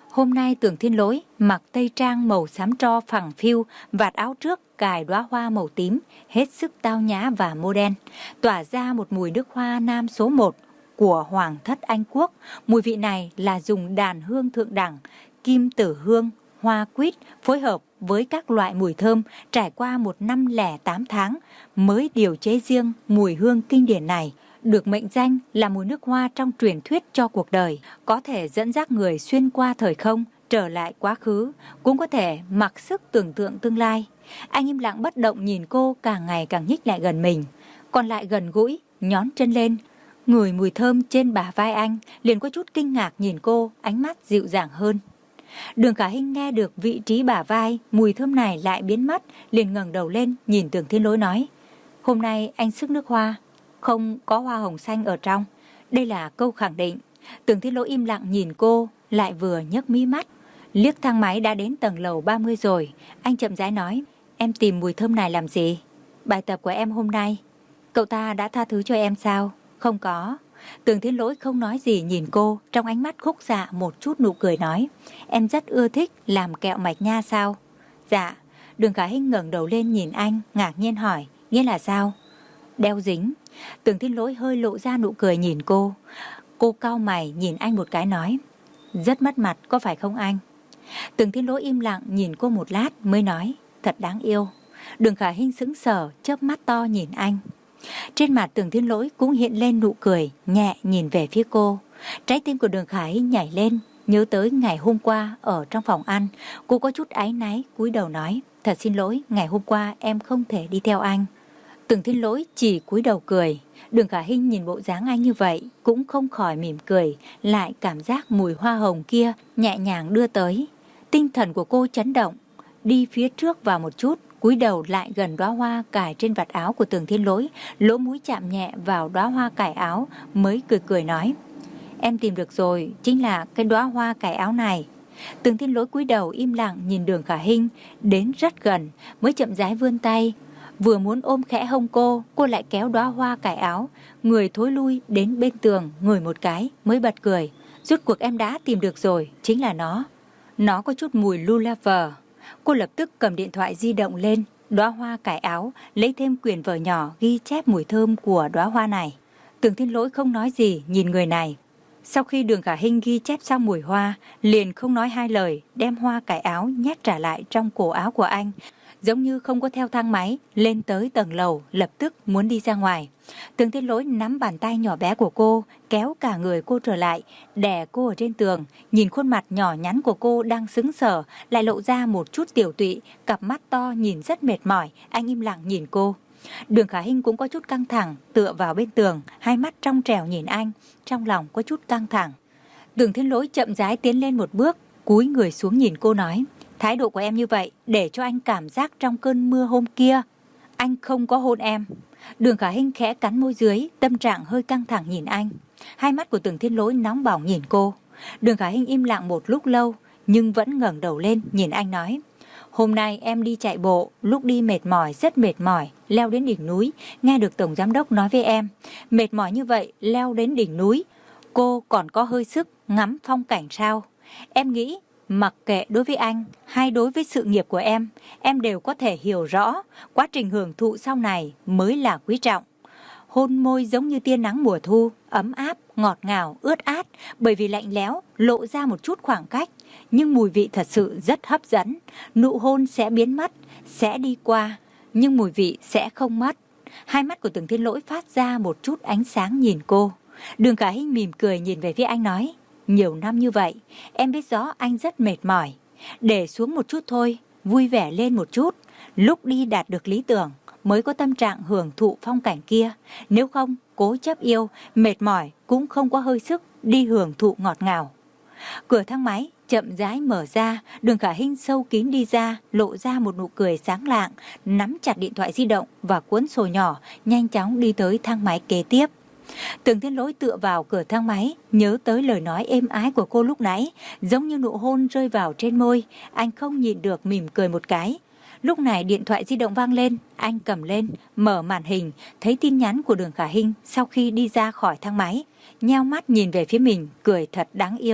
Hôm nay Tưởng Thiên Lỗi mặc tây trang màu xám tro phẳng phiu, vạt áo trước cài đóa hoa màu tím, hết sức tao nhã và modern, tỏa ra một mùi nước hoa nam số một của Hoàng thất Anh Quốc. Mùi vị này là dùng đàn hương thượng đẳng, kim tử hương, hoa quýt phối hợp với các loại mùi thơm trải qua một năm lẻ tám tháng mới điều chế riêng mùi hương kinh điển này, được mệnh danh là mùi nước hoa trong truyền thuyết cho cuộc đời, có thể dẫn dắt người xuyên qua thời không, trở lại quá khứ, cũng có thể mặc sức tưởng tượng tương lai. Anh im lặng bất động nhìn cô càng ngày càng nhích lại gần mình, còn lại gần gũi, nhón chân lên, ngửi mùi thơm trên bả vai anh, liền có chút kinh ngạc nhìn cô, ánh mắt dịu dàng hơn. Đường Khả Hinh nghe được vị trí bả vai, mùi thơm này lại biến mất, liền ngẩng đầu lên nhìn Tưởng Thiên Lỗi nói: "Hôm nay anh sức nước hoa, không có hoa hồng xanh ở trong." Đây là câu khẳng định. Tưởng Thiên Lỗi im lặng nhìn cô, lại vừa nhấc mí mắt. Liếc thang máy đã đến tầng lầu ba mươi rồi, anh chậm rãi nói: "Em tìm mùi thơm này làm gì?" "Bài tập của em hôm nay." "Cậu ta đã tha thứ cho em sao?" "Không có." Tưởng Thiên Lỗi không nói gì nhìn cô, trong ánh mắt khúc dạ một chút nụ cười nói: "Em rất ưa thích làm kẹo mạch nha sao?" "Dạ." Đường Khả Hinh ngẩng đầu lên nhìn anh, ngạc nhiên hỏi: "Nghĩa là sao?" "Đeo dính." Tưởng Thiên Lỗi hơi lộ ra nụ cười nhìn cô. Cô cau mày nhìn anh một cái nói: "Rất mất mặt có phải không anh?" Tưởng Thiên Lỗi im lặng nhìn cô một lát mới nói: "Thật đáng yêu." Đường Khả Hinh sững sờ, chớp mắt to nhìn anh. Trên mặt Tưởng Thiên Lỗi cũng hiện lên nụ cười, nhẹ nhìn về phía cô. Trái tim của Đường Khả Hinh nhảy lên, nhớ tới ngày hôm qua ở trong phòng ăn. Cô có chút áy náy, cúi đầu nói: "Thật xin lỗi, ngày hôm qua em không thể đi theo anh." Tưởng Thiên Lỗi chỉ cúi đầu cười. Đường Khả Hinh nhìn bộ dáng anh như vậy cũng không khỏi mỉm cười, lại cảm giác mùi hoa hồng kia nhẹ nhàng đưa tới. Tinh thần của cô chấn động, đi phía trước vào một chút, cúi đầu lại gần đóa hoa cài trên vạt áo của Tưởng Thiên Lỗi, lỗ mũi chạm nhẹ vào đóa hoa cài áo, mới cười cười nói: "Em tìm được rồi, chính là cái đóa hoa cài áo này." Tưởng Thiên Lỗi cúi đầu im lặng nhìn Đường Khả Hinh đến rất gần, mới chậm rãi vươn tay, vừa muốn ôm khẽ hông cô, cô lại kéo đóa hoa cài áo, người thối lui đến bên tường, ngửi một cái mới bật cười: "Rốt cuộc em đã tìm được rồi, chính là nó. Nó có chút mùi Lulaver." Cô lập tức cầm điện thoại di động lên, đóa hoa cài áo, lấy thêm quyển vở nhỏ ghi chép mùi thơm của đóa hoa này. Tưởng Thiên Lỗi không nói gì nhìn người này. Sau khi Đường Khả Hinh ghi chép xong mùi hoa, liền không nói hai lời, đem hoa cài áo nhét trả lại trong cổ áo của anh, giống như không có theo thang máy lên tới tầng lầu, lập tức muốn đi ra ngoài. Tưởng Thiên Lỗi nắm bàn tay nhỏ bé của cô, kéo cả người cô trở lại, đè cô ở trên tường, nhìn khuôn mặt nhỏ nhắn của cô đang sững sờ, lại lộ ra một chút tiểu tụy, cặp mắt to nhìn rất mệt mỏi. Anh im lặng nhìn cô. Đường Khả Hinh cũng có chút căng thẳng, tựa vào bên tường, hai mắt trong trẻo nhìn anh, trong lòng có chút căng thẳng. Tưởng Thiên Lỗi chậm rãi tiến lên một bước, cúi người xuống nhìn cô nói: "Thái độ của em như vậy để cho anh cảm giác trong cơn mưa hôm kia anh không có hôn em." Đường Khả Hinh khẽ cắn môi dưới, tâm trạng hơi căng thẳng nhìn anh. Hai mắt của Tưởng Thiên Lỗi nóng bỏng nhìn cô. Đường Khả Hinh im lặng một lúc lâu, nhưng vẫn ngẩng đầu lên nhìn anh nói: "Hôm nay em đi chạy bộ, lúc đi mệt mỏi, rất mệt mỏi, leo đến đỉnh núi, nghe được Tổng Giám Đốc nói với em, mệt mỏi như vậy leo đến đỉnh núi, cô còn có hơi sức ngắm phong cảnh sao? Em nghĩ mặc kệ đối với anh hay đối với sự nghiệp của em, em đều có thể hiểu rõ, quá trình hưởng thụ sau này mới là quý trọng." Hôn môi giống như tia nắng mùa thu, ấm áp, ngọt ngào, ướt át, bởi vì lạnh lẽo, lộ ra một chút khoảng cách, nhưng mùi vị thật sự rất hấp dẫn. Nụ hôn sẽ biến mất, sẽ đi qua, nhưng mùi vị sẽ không mất. Hai mắt của Tưởng Thiên Lỗi phát ra một chút ánh sáng nhìn cô. Đường Khả Hinh mỉm cười nhìn về phía anh nói: "Nhiều năm như vậy, em biết rõ anh rất mệt mỏi. Để xuống một chút thôi, vui vẻ lên một chút. Lúc đi đạt được lý tưởng, mới có tâm trạng hưởng thụ phong cảnh kia. Nếu không, cố chấp yêu, mệt mỏi cũng không có hơi sức đi hưởng thụ ngọt ngào." Cửa thang máy chậm rãi mở ra, Đường Khả Hinh sâu kín đi ra, lộ ra một nụ cười sáng lạng, nắm chặt điện thoại di động và cuốn sổ nhỏ, nhanh chóng đi tới thang máy kế tiếp. Tưởng Thiên Lỗi tựa vào cửa thang máy, nhớ tới lời nói êm ái của cô lúc nãy, giống như nụ hôn rơi vào trên môi, anh không nhịn được mỉm cười một cái. Lúc này điện thoại di động vang lên, anh cầm lên, mở màn hình, thấy tin nhắn của Đường Khả Hinh sau khi đi ra khỏi thang máy, nheo mắt nhìn về phía mình, cười thật đáng yêu.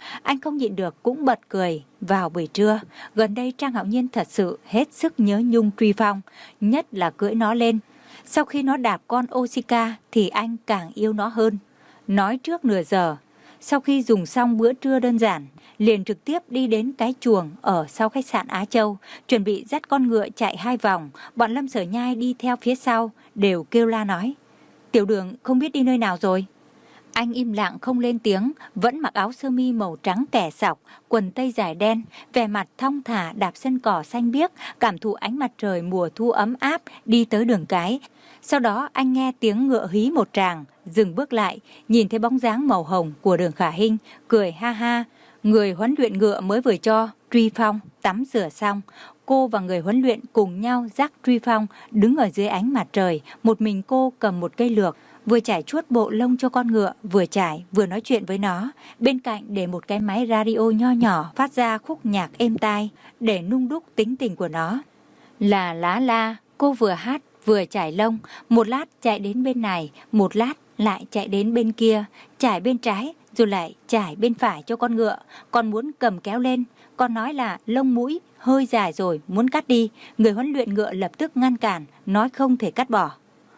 Anh không nhịn được cũng bật cười. Vào buổi trưa, gần đây Trang Hạo Nhiên thật sự hết sức nhớ nhung Truy Phong, nhất là cưỡi nó lên. Sau khi nó đạp con Oshika thì anh càng yêu nó hơn. Nói trước nửa giờ, sau khi dùng xong bữa trưa đơn giản, liền trực tiếp đi đến cái chuồng ở sau khách sạn Á Châu, chuẩn bị dắt con ngựa chạy hai vòng. Bọn Lâm Sở Nhai đi theo phía sau, đều kêu la nói: Tiểu Đường không biết đi nơi nào rồi. Anh im lặng không lên tiếng, vẫn mặc áo sơ mi màu trắng kẻ sọc, quần tây dài đen, vẻ mặt thong thả đạp sân cỏ xanh biếc, cảm thụ ánh mặt trời mùa thu ấm áp, đi tới đường cái. Sau đó anh nghe tiếng ngựa hí một tràng, dừng bước lại, nhìn thấy bóng dáng màu hồng của Đường Khả Hinh, cười ha ha. Người huấn luyện ngựa mới vừa cho Truy Phong tắm rửa xong, cô và người huấn luyện cùng nhau dắt Truy Phong đứng ở dưới ánh mặt trời, một mình cô cầm một cây lược, vừa chải chuốt bộ lông cho con ngựa, vừa chải vừa nói chuyện với nó. Bên cạnh để một cái máy radio nho nhỏ phát ra khúc nhạc êm tai để nung đúc tính tình của nó. Là lá la, cô vừa hát vừa chải lông, một lát chạy đến bên này, một lát lại chạy đến bên kia, chải bên trái rồi lại chải bên phải cho con ngựa. Còn muốn cầm kéo lên, con nói là lông mũi hơi dài rồi, muốn cắt đi. Người huấn luyện ngựa lập tức ngăn cản, nói không thể cắt bỏ.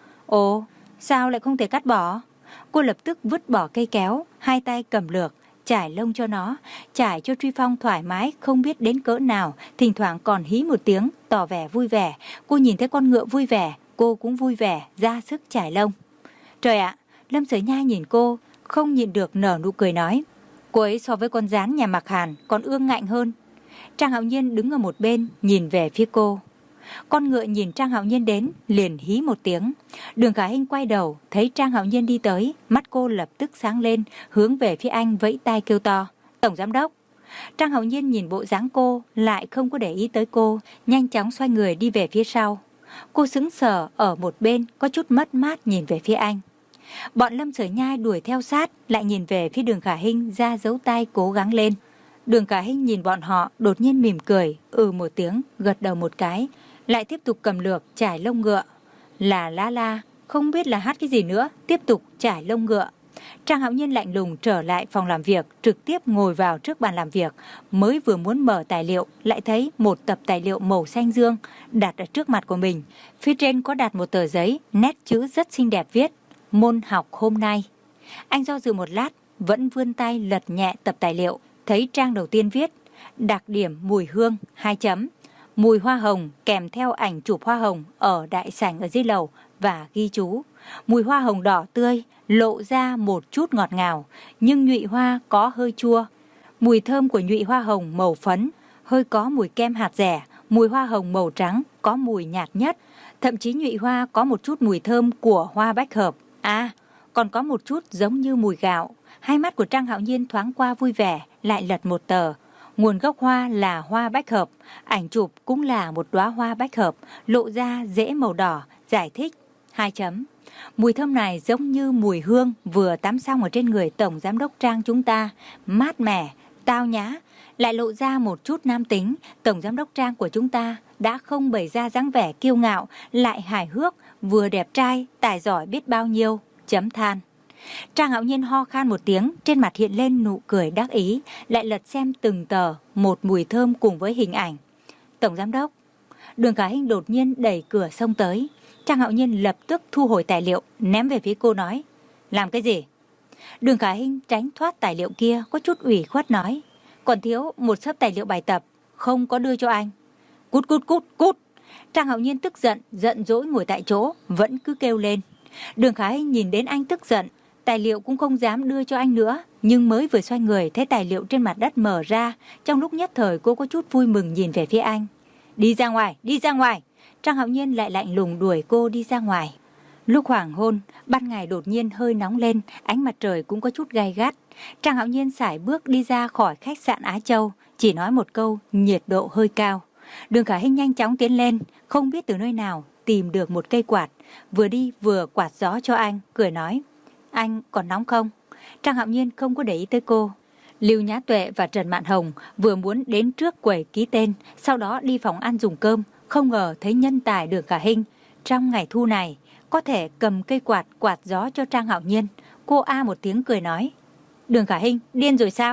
Ồ, sao lại không thể cắt bỏ? Cô lập tức vứt bỏ cây kéo, hai tay cầm lược, chải lông cho nó, chải cho Truy Phong thoải mái không biết đến cỡ nào, thỉnh thoảng còn hí một tiếng, tỏ vẻ vui vẻ. Cô nhìn thấy con ngựa vui vẻ, cô cũng vui vẻ, ra sức chải lông. Trời ạ, Lâm Sở Nhai nhìn cô, không nhịn được nở nụ cười nói: Cô ấy so với con rán nhà Mạc Hàn còn ương ngạnh hơn. Trang Hạo Nhiên đứng ở một bên, nhìn về phía cô. Con ngựa nhìn Trang Hạo Nhiên đến, liền hí một tiếng. Đường Khả Hinh quay đầu, thấy Trang Hạo Nhiên đi tới, mắt cô lập tức sáng lên, hướng về phía anh vẫy tay kêu to: Tổng giám đốc. Trang Hạo Nhiên nhìn bộ dáng cô, lại không có để ý tới cô, nhanh chóng xoay người đi về phía sau. Cô sững sờ ở một bên, có chút mất mát nhìn về phía anh. Bọn Lâm Sở Nhai đuổi theo sát, lại nhìn về phía Đường Khả Hinh, ra dấu tay cố gắng lên. Đường Khả Hinh nhìn bọn họ, đột nhiên mỉm cười, ừ một tiếng, gật đầu một cái, lại tiếp tục cầm lược trải lông ngựa. Là la la, không biết là hát cái gì nữa, tiếp tục trải lông ngựa. Trang Hạo Nhiên lạnh lùng trở lại phòng làm việc, trực tiếp ngồi vào trước bàn làm việc. Mới vừa muốn mở tài liệu, lại thấy một tập tài liệu màu xanh dương đặt ở trước mặt của mình. Phía trên có đặt một tờ giấy, nét chữ rất xinh đẹp viết: Môn học hôm nay. Anh do dự một lát, vẫn vươn tay lật nhẹ tập tài liệu, thấy trang đầu tiên viết: Đặc điểm mùi hương, hai chấm. Mùi hoa hồng kèm theo ảnh chụp hoa hồng ở đại sảnh ở dưới lầu và ghi chú: Mùi hoa hồng đỏ tươi, lộ ra một chút ngọt ngào, nhưng nhụy hoa có hơi chua. Mùi thơm của nhụy hoa hồng màu phấn, hơi có mùi kem hạt dẻ. Mùi hoa hồng màu trắng có mùi nhạt nhất, thậm chí nhụy hoa có một chút mùi thơm của hoa bách hợp. À, còn có một chút giống như mùi gạo. Hai mắt của Trang Hạo Nhiên thoáng qua vui vẻ, lại lật một tờ. Nguồn gốc hoa là hoa bách hợp, ảnh chụp cũng là một đóa hoa bách hợp, lộ ra rễ màu đỏ, giải thích: Hai chấm. Mùi thơm này giống như mùi hương vừa tắm xong ở trên người Tổng Giám đốc Trang chúng ta, mát mẻ, tao nhã, lại lộ ra một chút nam tính. Tổng Giám đốc Trang của chúng ta đã không bày ra dáng vẻ kiêu ngạo, lại hài hước, vừa đẹp trai, tài giỏi biết bao nhiêu, chấm than. Trang Hạo Nhiên ho khan một tiếng, trên mặt hiện lên nụ cười đắc ý, lại lật xem từng tờ, một mùi thơm cùng với hình ảnh. Tổng Giám đốc. Đường Khả Hinh đột nhiên đẩy cửa xông tới. Trang Hạo Nhiên lập tức thu hồi tài liệu, ném về phía cô nói: Làm cái gì? Đường Khả Hinh tránh thoát tài liệu kia, có chút ủy khuất nói: Còn thiếu một xấp tài liệu bài tập, không có đưa cho anh. Cút cút cút cút. Trang Hạo Nhiên tức giận, giận dỗi ngồi tại chỗ, vẫn cứ kêu lên. Đường Khả Hinh nhìn đến anh tức giận, tài liệu cũng không dám đưa cho anh nữa, nhưng mới vừa xoay người thấy tài liệu trên mặt đất mở ra, trong lúc nhất thời cô có chút vui mừng nhìn về phía anh. Đi ra ngoài, đi ra ngoài. Trang Hạo Nhiên lại lạnh lùng đuổi cô đi ra ngoài. Lúc hoàng hôn, ban ngày đột nhiên hơi nóng lên, ánh mặt trời cũng có chút gay gắt. Trang Hạo Nhiên sải bước đi ra khỏi khách sạn Á Châu, chỉ nói một câu: nhiệt độ hơi cao. Đường Khả Hinh nhanh chóng tiến lên, không biết từ nơi nào tìm được một cây quạt, vừa đi vừa quạt gió cho anh, cười nói: Anh còn nóng không? Trang Hạo Nhiên không có để ý tới cô. Lưu Nhã Tuệ và Trần Mạn Hồng vừa muốn đến trước quầy ký tên, sau đó đi phòng ăn dùng cơm, không ngờ thấy nhân tài Đường Khả Hinh trong ngày thu này có thể cầm cây quạt quạt gió cho Trang Hạo Nhiên. Cô a một tiếng cười nói: Đường Khả Hinh điên rồi sao?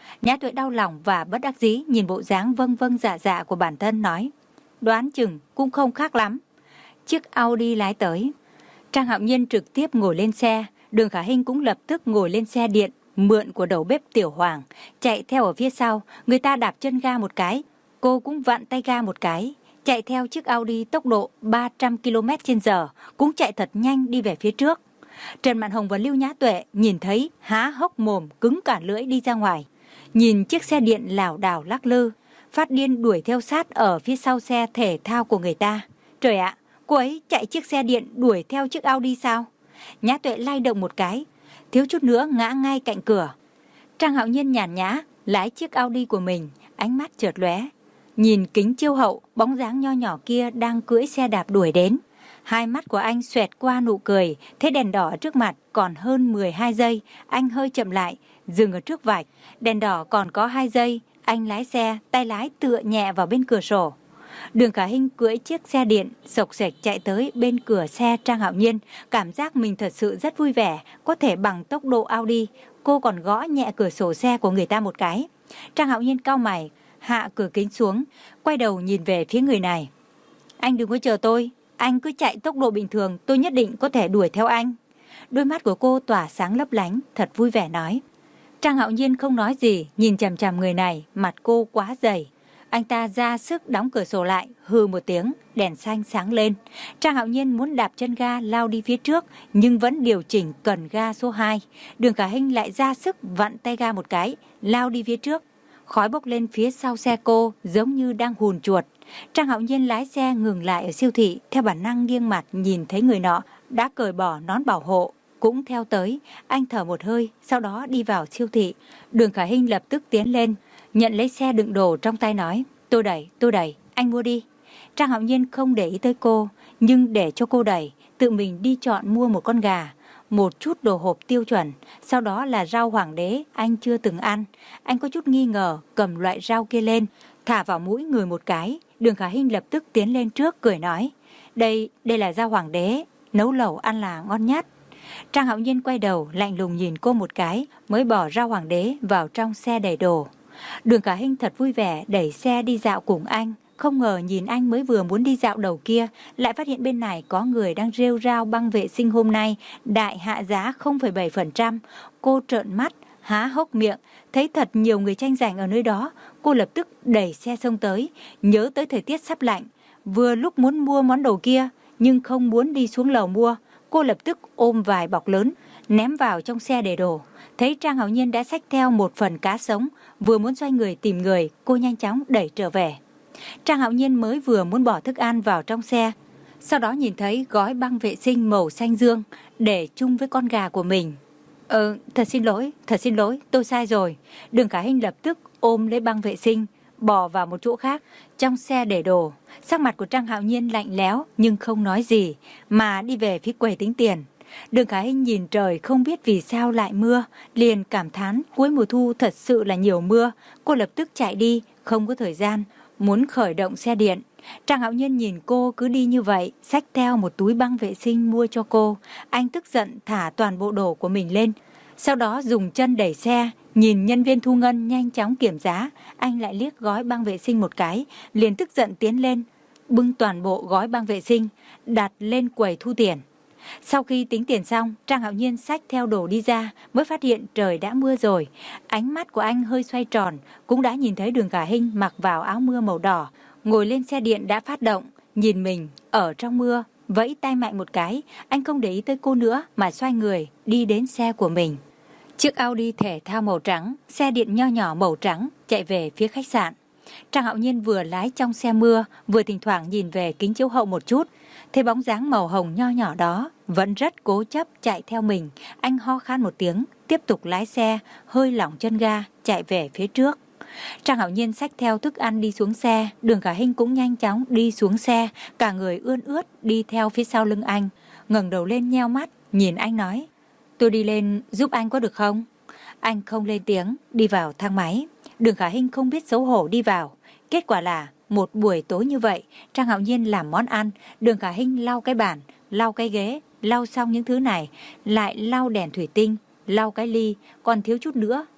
Nhã Tuệ đau lòng và bất đắc dĩ nhìn bộ dáng vâng vâng dạ dạ của bản thân nói, đoán chừng cũng không khác lắm. Chiếc Audi lái tới. Trang Hạo Nhiên trực tiếp ngồi lên xe, Đường Khả Hinh cũng lập tức ngồi lên xe điện mượn của đầu bếp Tiểu Hoàng, chạy theo ở phía sau. Người ta đạp chân ga một cái, cô cũng vặn tay ga một cái, chạy theo chiếc Audi tốc độ ba trăm ki lô mét trên giờ, cũng chạy thật nhanh đi về phía trước. Trần Mạn Hồng và Lưu Nhã Tuệ nhìn thấy há hốc mồm cứng cả lưỡi đi ra ngoài, nhìn chiếc xe điện lảo đảo lắc lư, phát điên đuổi theo sát ở phía sau xe thể thao của người ta. Trời ạ, cô ấy chạy chiếc xe điện đuổi theo chiếc Audi sao? Nhã Tuệ lay động một cái, thiếu chút nữa ngã ngay cạnh cửa. Trang Hạo Nhiên nhàn nhã lái chiếc Audi của mình, ánh mắt chợt lóe, nhìn kính chiếu hậu, bóng dáng nho nhỏ kia đang cưỡi xe đạp đuổi đến. Hai mắt của anh xoẹt qua nụ cười, thấy đèn đỏ ở trước mặt còn hơn mười hai giây, anh hơi chậm lại, dừng ở trước vạch. Đèn đỏ còn có hai giây, anh lái xe, tay lái tựa nhẹ vào bên cửa sổ. Đường Khả Hinh cưỡi chiếc xe điện, xộc xệch chạy tới bên cửa xe Trang Hạo Nhiên, cảm giác mình thật sự rất vui vẻ, có thể bằng tốc độ Audi. Cô còn gõ nhẹ cửa sổ xe của người ta một cái. Trang Hạo Nhiên cau mày, hạ cửa kính xuống, quay đầu nhìn về phía người này. Anh đừng có chờ tôi, anh cứ chạy tốc độ bình thường, tôi nhất định có thể đuổi theo anh. Đôi mắt của cô tỏa sáng lấp lánh, thật vui vẻ nói. Trang Hạo Nhiên không nói gì, nhìn chằm chằm người này, mặt cô quá dày. Anh ta ra sức đóng cửa sổ lại, hừ một tiếng, đèn xanh sáng lên. Trang Hạo Nhiên muốn đạp chân ga lao đi phía trước, nhưng vẫn điều chỉnh cần ga số hai. Đường Khả Hinh lại ra sức vặn tay ga một cái, lao đi phía trước. Khói bốc lên phía sau xe cô, giống như đang hùn chuột. Trang Hạo Nhiên lái xe ngừng lại ở siêu thị, theo bản năng nghiêng mặt nhìn thấy người nọ đã cởi bỏ nón bảo hộ, cũng theo tới. Anh thở một hơi, sau đó đi vào siêu thị. Đường Khả Hinh lập tức tiến lên, nhận lấy xe đựng đồ trong tay nói, tôi đẩy, tôi đẩy, anh mua đi. Trang Hạo Nhiên không để ý tới cô, nhưng để cho cô đẩy, tự mình đi chọn mua một con gà, một chút đồ hộp tiêu chuẩn, sau đó là rau hoàng đế anh chưa từng ăn. Anh có chút nghi ngờ, cầm loại rau kia lên, thả vào mũi người một cái. Đường Khả Hinh lập tức tiến lên trước cười nói, đây, đây là rau hoàng đế, nấu lẩu ăn là ngon nhất. Trang Hạo Nhiên quay đầu lạnh lùng nhìn cô một cái, mới bỏ rau hoàng đế vào trong xe đầy đồ. Đường Khả Hinh thật vui vẻ đẩy xe đi dạo cùng anh, không ngờ nhìn anh mới vừa muốn đi dạo đầu kia, lại phát hiện bên này có người đang rêu rao băng vệ sinh hôm nay đại hạ giá không phẩy bảy phần trăm. Cô trợn mắt, há hốc miệng, thấy thật nhiều người tranh giành ở nơi đó. Cô lập tức đẩy xe xông tới, nhớ tới thời tiết sắp lạnh, vừa lúc muốn mua món đồ kia, nhưng không muốn đi xuống lầu mua. Cô lập tức ôm vài bọc lớn, ném vào trong xe để đồ. Thấy Trang Hạo Nhiên đã xách theo một phần cá sống, vừa muốn xoay người tìm người, cô nhanh chóng đẩy trở về. Trang Hạo Nhiên mới vừa muốn bỏ thức ăn vào trong xe, sau đó nhìn thấy gói băng vệ sinh màu xanh dương để chung với con gà của mình. Ờ, thật xin lỗi, thật xin lỗi, tôi sai rồi. Đường Khả Hinh lập tức ôm lấy băng vệ sinh, bỏ vào một chỗ khác, trong xe để đồ. Sắc mặt của Trang Hạo Nhiên lạnh lẽo nhưng không nói gì, mà đi về phía quầy tính tiền. Đường Khả Hinh nhìn trời không biết vì sao lại mưa, liền cảm thán cuối mùa thu thật sự là nhiều mưa. Cô lập tức chạy đi, không có thời gian, muốn khởi động xe điện. Trang Hạo Nhiên nhìn cô cứ đi như vậy, xách theo một túi băng vệ sinh mua cho cô. Anh tức giận thả toàn bộ đồ của mình lên, sau đó dùng chân đẩy xe. Nhìn nhân viên thu ngân nhanh chóng kiểm giá, anh lại liếc gói băng vệ sinh một cái, liền tức giận tiến lên, bưng toàn bộ gói băng vệ sinh, đặt lên quầy thu tiền. Sau khi tính tiền xong, Trang Hạo Nhiên xách theo đồ đi ra, mới phát hiện trời đã mưa rồi. Ánh mắt của anh hơi xoay tròn, cũng đã nhìn thấy Đường Khả Hinh mặc vào áo mưa màu đỏ, ngồi lên xe điện đã phát động, nhìn mình ở trong mưa, vẫy tay mạnh một cái. Anh không để ý tới cô nữa mà xoay người đi đến xe của mình. Chiếc Audi thể thao màu trắng, xe điện nho nhỏ màu trắng chạy về phía khách sạn. Trang Hạo Nhiên vừa lái trong xe mưa, vừa thỉnh thoảng nhìn về kính chiếu hậu một chút, thấy bóng dáng màu hồng nho nhỏ đó vẫn rất cố chấp chạy theo mình. Anh ho khan một tiếng, tiếp tục lái xe, hơi lỏng chân ga, chạy về phía trước. Trang Hạo Nhiên xách theo thức ăn đi xuống xe, Đường Khả Hinh cũng nhanh chóng đi xuống xe, cả người ươn ướt đi theo phía sau lưng anh, ngẩng đầu lên nheo mắt, nhìn anh nói, tôi đi lên giúp anh có được không? Anh không lên tiếng, đi vào thang máy. Đường Khả Hinh không biết xấu hổ đi vào. Kết quả là một buổi tối như vậy, Trang Hạo Nhiên làm món ăn, Đường Khả Hinh lau cái bàn, lau cái ghế, lau xong những thứ này, lại lau đèn thủy tinh, lau cái ly, còn thiếu chút nữa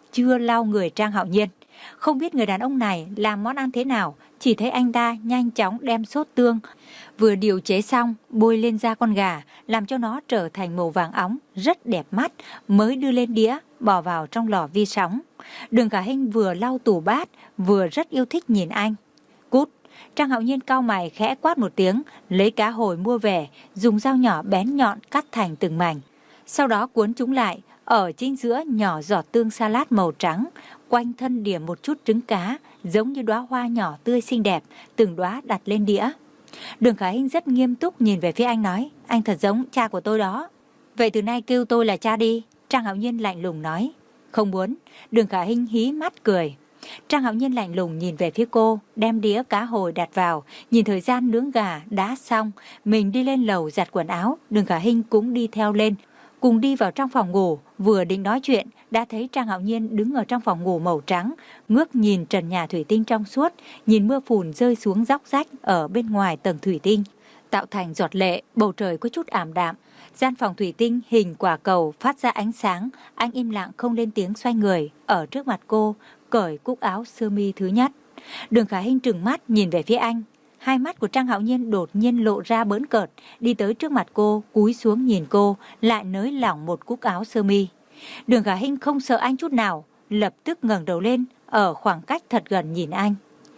chưa lau người Trang Hạo Nhiên. Không biết người đàn ông này làm món ăn thế nào, chỉ thấy anh ta nhanh chóng đem sốt tương vừa điều chế xong bôi lên da con gà, làm cho nó trở thành màu vàng óng, rất đẹp mắt, mới đưa lên đĩa, bỏ vào trong lò vi sóng. Đường Khả Hinh vừa lau tủ bát, vừa rất yêu thích nhìn anh. Cút! Trang Hạo Nhiên cau mày khẽ quát một tiếng, lấy cá hồi mua về, dùng dao nhỏ bén nhọn cắt thành từng mảnh. Sau đó cuốn chúng lại, ở chính giữa nhỏ giọt tương salad màu trắng, quanh thân điểm một chút trứng cá, giống như đóa hoa nhỏ tươi xinh đẹp, từng đóa đặt lên đĩa. Đường Khả Hinh rất nghiêm túc nhìn về phía anh nói, anh thật giống cha của tôi đó. Vậy từ nay kêu tôi là cha đi. Trang Hạo Nhiên lạnh lùng nói. Không muốn. Đường Khả Hinh hí mắt cười. Trang Hạo Nhiên lạnh lùng nhìn về phía cô, đem đĩa cá hồi đặt vào, nhìn thời gian nướng gà đã xong, mình đi lên lầu giặt quần áo, Đường Khả Hinh cũng đi theo lên. Cùng đi vào trong phòng ngủ, vừa định nói chuyện, đã thấy Trang Hạo Nhiên đứng ở trong phòng ngủ màu trắng, ngước nhìn trần nhà thủy tinh trong suốt, nhìn mưa phùn rơi xuống róc rách ở bên ngoài tầng thủy tinh, tạo thành giọt lệ, bầu trời có chút ảm đạm. Gian phòng thủy tinh hình quả cầu phát ra ánh sáng, anh im lặng không lên tiếng xoay người, ở trước mặt cô, cởi cúc áo sơ mi thứ nhất. Đường Khả Hinh trừng mắt nhìn về phía anh. Hai mắt của Trang Hạo Nhiên đột nhiên lộ ra bỡn cợt, đi tới trước mặt cô, cúi xuống nhìn cô, lại nới lỏng một cúc áo sơ mi. Đường Khả Hinh không sợ anh chút nào, lập tức ngẩng đầu lên, ở khoảng cách thật gần nhìn anh.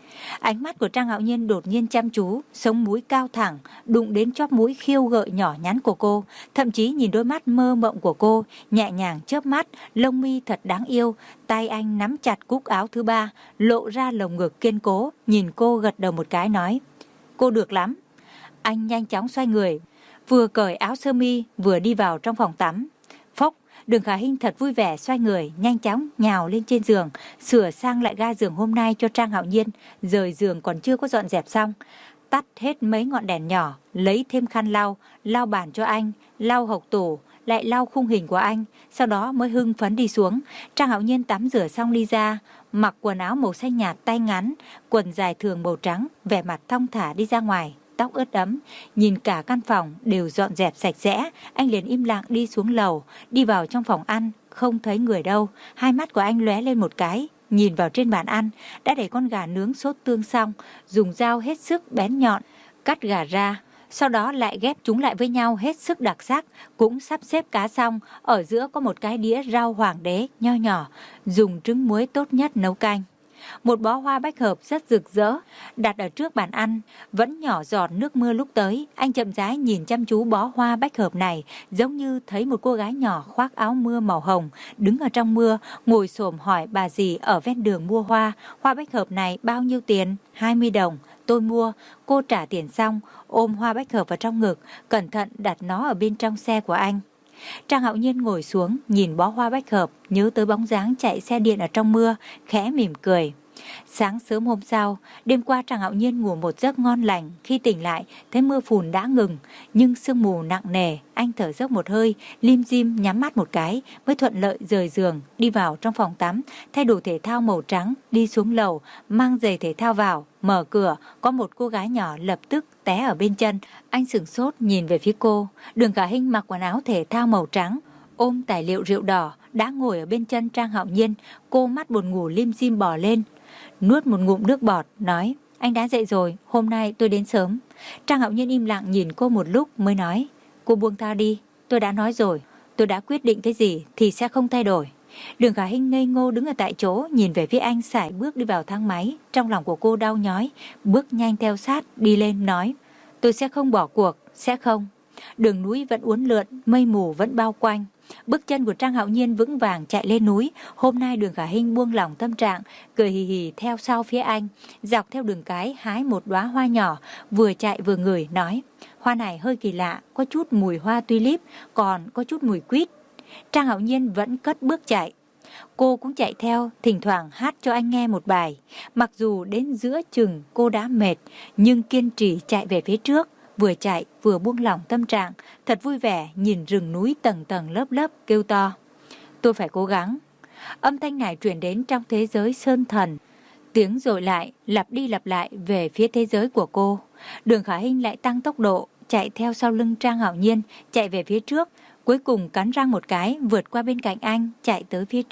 Ánh mắt của Trang Hạo Nhiên đột nhiên chăm chú, sống mũi cao thẳng, đụng đến chóp mũi khiêu gợi nhỏ nhắn của cô, thậm chí nhìn đôi mắt mơ mộng của cô, nhẹ nhàng chớp mắt, lông mi thật đáng yêu, tay anh nắm chặt cúc áo thứ ba, lộ ra lồng ngực kiên cố, nhìn cô gật đầu một cái nói, cô được lắm. Anh nhanh chóng xoay người, vừa cởi áo sơ mi, vừa đi vào trong phòng tắm. Phốc, Đường Khả Hinh thật vui vẻ xoay người, nhanh chóng nhào lên trên giường, sửa sang lại ga giường hôm nay cho Trang Hạo Nhiên, rời giường còn chưa có dọn dẹp xong. Tắt hết mấy ngọn đèn nhỏ, lấy thêm khăn lau, lau bàn cho anh, lau hộc tủ, lại lau khung hình của anh, sau đó mới hưng phấn đi xuống. Trang Hạo Nhiên tắm rửa xong đi ra, mặc quần áo màu xanh nhạt tay ngắn, quần dài thường màu trắng, vẻ mặt thong thả đi ra ngoài, tóc ướt đẫm, nhìn cả căn phòng đều dọn dẹp sạch sẽ, anh liền im lặng đi xuống lầu, đi vào trong phòng ăn, không thấy người đâu, hai mắt của anh lóe lên một cái, nhìn vào trên bàn ăn, đã để con gà nướng sốt tương xong, dùng dao hết sức bén nhọn, cắt gà ra, sau đó lại ghép chúng lại với nhau hết sức đặc sắc, cũng sắp xếp cá xong, ở giữa có một cái đĩa rau hoàng đế nho nhỏ, dùng trứng muối tốt nhất nấu canh. Một bó hoa bách hợp rất rực rỡ, đặt ở trước bàn ăn, vẫn nhỏ giọt nước mưa lúc tới. Anh chậm rãi nhìn chăm chú bó hoa bách hợp này, giống như thấy một cô gái nhỏ khoác áo mưa màu hồng, đứng ở trong mưa, ngồi xổm hỏi bà dì ở ven đường mua hoa. Hoa bách hợp này bao nhiêu tiền? hai mươi đồng. Tôi mua. Cô trả tiền xong, ôm hoa bách hợp vào trong ngực, cẩn thận đặt nó ở bên trong xe của anh. Trang Hạo Nhiên ngồi xuống, nhìn bó hoa bách hợp, nhớ tới bóng dáng chạy xe điện ở trong mưa, khẽ mỉm cười. Sáng sớm hôm sau, đêm qua Trang Hạo Nhiên ngủ một giấc ngon lành, khi tỉnh lại thấy mưa phùn đã ngừng, nhưng sương mù nặng nề, anh thở dốc một hơi, lim dim nhắm mắt một cái, mới thuận lợi rời giường, đi vào trong phòng tắm, thay đồ thể thao màu trắng, đi xuống lầu, mang giày thể thao vào, mở cửa, có một cô gái nhỏ lập tức té ở bên chân, anh sửng sốt nhìn về phía cô. Đường Khả Hinh mặc quần áo thể thao màu trắng, ôm tài liệu rượu đỏ, đã ngồi ở bên chân Trang Hạo Nhiên, cô mắt buồn ngủ lim dim bò lên, nuốt một ngụm nước bọt, nói, anh đã dậy rồi, hôm nay tôi đến sớm. Trang Hạo Nhiên im lặng nhìn cô một lúc mới nói, cô buông tha đi, tôi đã nói rồi, tôi đã quyết định cái gì thì sẽ không thay đổi. Đường Khả Hinh ngây ngô đứng ở tại chỗ, nhìn về phía anh sải bước đi vào thang máy, trong lòng của cô đau nhói, bước nhanh theo sát, đi lên nói, tôi sẽ không bỏ cuộc, sẽ không. Đường núi vẫn uốn lượn, mây mù vẫn bao quanh. Bước chân của Trang Hạo Nhiên vững vàng chạy lên núi. Hôm nay Đường Khả Hinh buông lỏng tâm trạng, cười hì hì theo sau phía anh, dọc theo đường cái hái một đóa hoa nhỏ, vừa chạy vừa ngửi nói, hoa này hơi kỳ lạ, có chút mùi hoa tulip, còn có chút mùi quýt. Trang Hạo Nhiên vẫn cất bước chạy. Cô cũng chạy theo, thỉnh thoảng hát cho anh nghe một bài. Mặc dù đến giữa chừng cô đã mệt, nhưng kiên trì chạy về phía trước, vừa chạy vừa buông lỏng tâm trạng, thật vui vẻ nhìn rừng núi tầng tầng lớp lớp, kêu to, tôi phải cố gắng. Âm thanh này truyền đến trong thế giới sơn thần, tiếng dội lại, lặp đi lặp lại về phía thế giới của cô. Đường Khả Hinh lại tăng tốc độ, chạy theo sau lưng Trang Hạo Nhiên, chạy về phía trước, cuối cùng cắn răng một cái, vượt qua bên cạnh anh, chạy tới phía trước.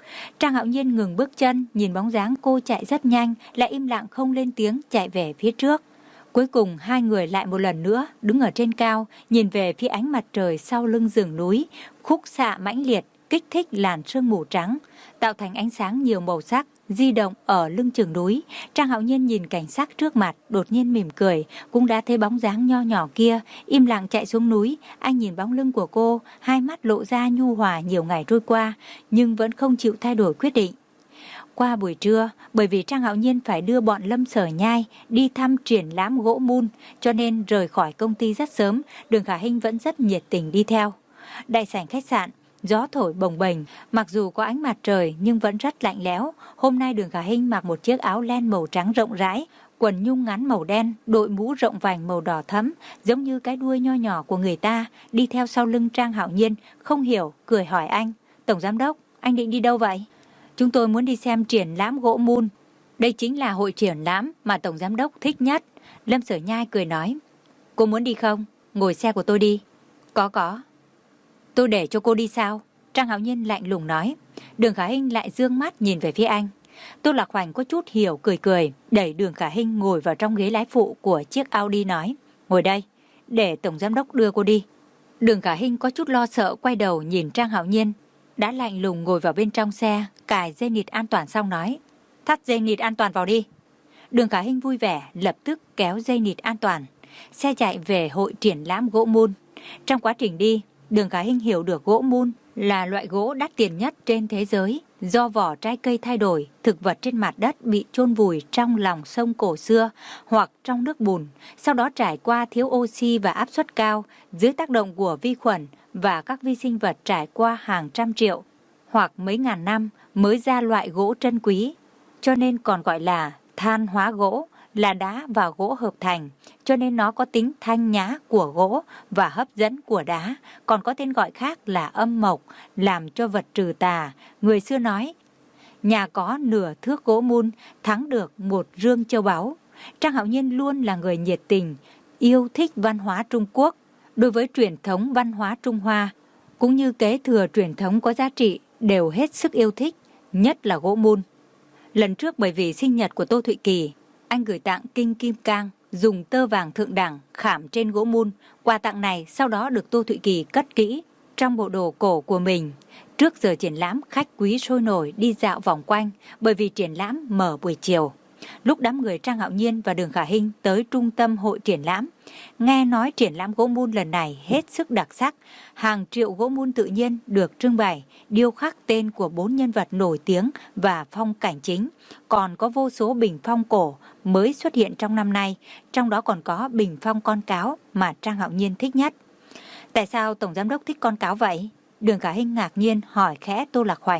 Trang Hạo Nhiên ngừng bước chân, nhìn bóng dáng cô chạy rất nhanh, lại im lặng không lên tiếng chạy về phía trước. Cuối cùng hai người lại một lần nữa đứng ở trên cao, nhìn về phía ánh mặt trời sau lưng rừng núi, khúc xạ mãnh liệt, kích thích làn sương mù trắng, tạo thành ánh sáng nhiều màu sắc, di động ở lưng chừng núi. Trang Hạo Nhiên nhìn cảnh sắc trước mặt, đột nhiên mỉm cười, cũng đã thấy bóng dáng nho nhỏ kia, im lặng chạy xuống núi. Anh nhìn bóng lưng của cô, hai mắt lộ ra nhu hòa nhiều ngày trôi qua, nhưng vẫn không chịu thay đổi quyết định. Qua buổi trưa, bởi vì Trang Hạo Nhiên phải đưa bọn Lâm Sở Nhai đi thăm triển lãm gỗ mun, cho nên rời khỏi công ty rất sớm. Đường Khả Hinh vẫn rất nhiệt tình đi theo. Đại sảnh khách sạn, gió thổi bồng bềnh, mặc dù có ánh mặt trời nhưng vẫn rất lạnh lẽo. Hôm nay Đường Khả Hinh mặc một chiếc áo len màu trắng rộng rãi, quần nhung ngắn màu đen, đội mũ rộng vành màu đỏ thẫm, giống như cái đuôi nho nhỏ của người ta, đi theo sau lưng Trang Hạo Nhiên. Không hiểu, cười hỏi anh: "Tổng giám đốc, anh định đi đâu vậy?" "Chúng tôi muốn đi xem triển lãm gỗ mun. Đây chính là hội triển lãm mà Tổng giám đốc thích nhất." Lâm Sở Nhai cười nói: "Cô muốn đi không? Ngồi xe của tôi đi." "Có có." "Tôi để cho cô đi sao?" Trang Hạo Nhiên lạnh lùng nói. Đường Khả Hinh lại dương mắt nhìn về phía anh. Tô Lạc Hoành có chút hiểu, cười cười, đẩy Đường Khả Hinh ngồi vào trong ghế lái phụ của chiếc Audi nói: "Ngồi đây, để Tổng giám đốc đưa cô đi." Đường Khả Hinh có chút lo sợ, quay đầu nhìn Trang Hạo Nhiên, đã lạnh lùng ngồi vào bên trong xe, cài dây nịt an toàn xong nói: "Thắt dây nịt an toàn vào đi." Đường Khả Hinh vui vẻ lập tức kéo dây nịt an toàn. Xe chạy về hội triển lãm gỗ mun. Trong quá trình đi, Đường Khả Hinh hiểu được gỗ mun là loại gỗ đắt tiền nhất trên thế giới. Do vỏ trái cây thay đổi, thực vật trên mặt đất bị chôn vùi trong lòng sông cổ xưa hoặc trong nước bùn, sau đó trải qua thiếu oxy và áp suất cao, dưới tác động của vi khuẩn và các vi sinh vật trải qua hàng trăm triệu hoặc mấy ngàn năm mới ra loại gỗ trân quý, cho nên còn gọi là than hóa gỗ, là đá và gỗ hợp thành, cho nên nó có tính thanh nhã của gỗ và hấp dẫn của đá, còn có tên gọi khác là âm mộc, làm cho vật trừ tà. Người xưa nói, nhà có nửa thước gỗ mun thắng được một rương châu báu. Trang Hạo Nhiên luôn là người nhiệt tình, yêu thích văn hóa Trung Quốc. Đối với truyền thống văn hóa Trung Hoa, cũng như kế thừa truyền thống có giá trị, đều hết sức yêu thích, nhất là gỗ mun. Lần trước bởi vì sinh nhật của Tô Thụy Kỳ, anh gửi tặng kinh kim cang dùng tơ vàng thượng đẳng khảm trên gỗ mun. Quà tặng này sau đó được Tô Thụy Kỳ cất kỹ trong bộ đồ cổ của mình. Trước giờ triển lãm, khách quý sôi nổi đi dạo vòng quanh, bởi vì triển lãm mở buổi chiều. Lúc đám người Trang Hạo Nhiên và Đường Khả Hinh tới trung tâm hội triển lãm, nghe nói triển lãm gỗ mun lần này hết sức đặc sắc. Hàng triệu gỗ mun tự nhiên được trưng bày, điêu khắc tên của bốn nhân vật nổi tiếng và phong cảnh chính. Còn có vô số bình phong cổ mới xuất hiện trong năm nay, trong đó còn có bình phong con cáo mà Trang Hạo Nhiên thích nhất. Tại sao Tổng Giám đốc thích con cáo vậy? Đường Khả Hinh ngạc nhiên hỏi khẽ Tô Lạc Hoành.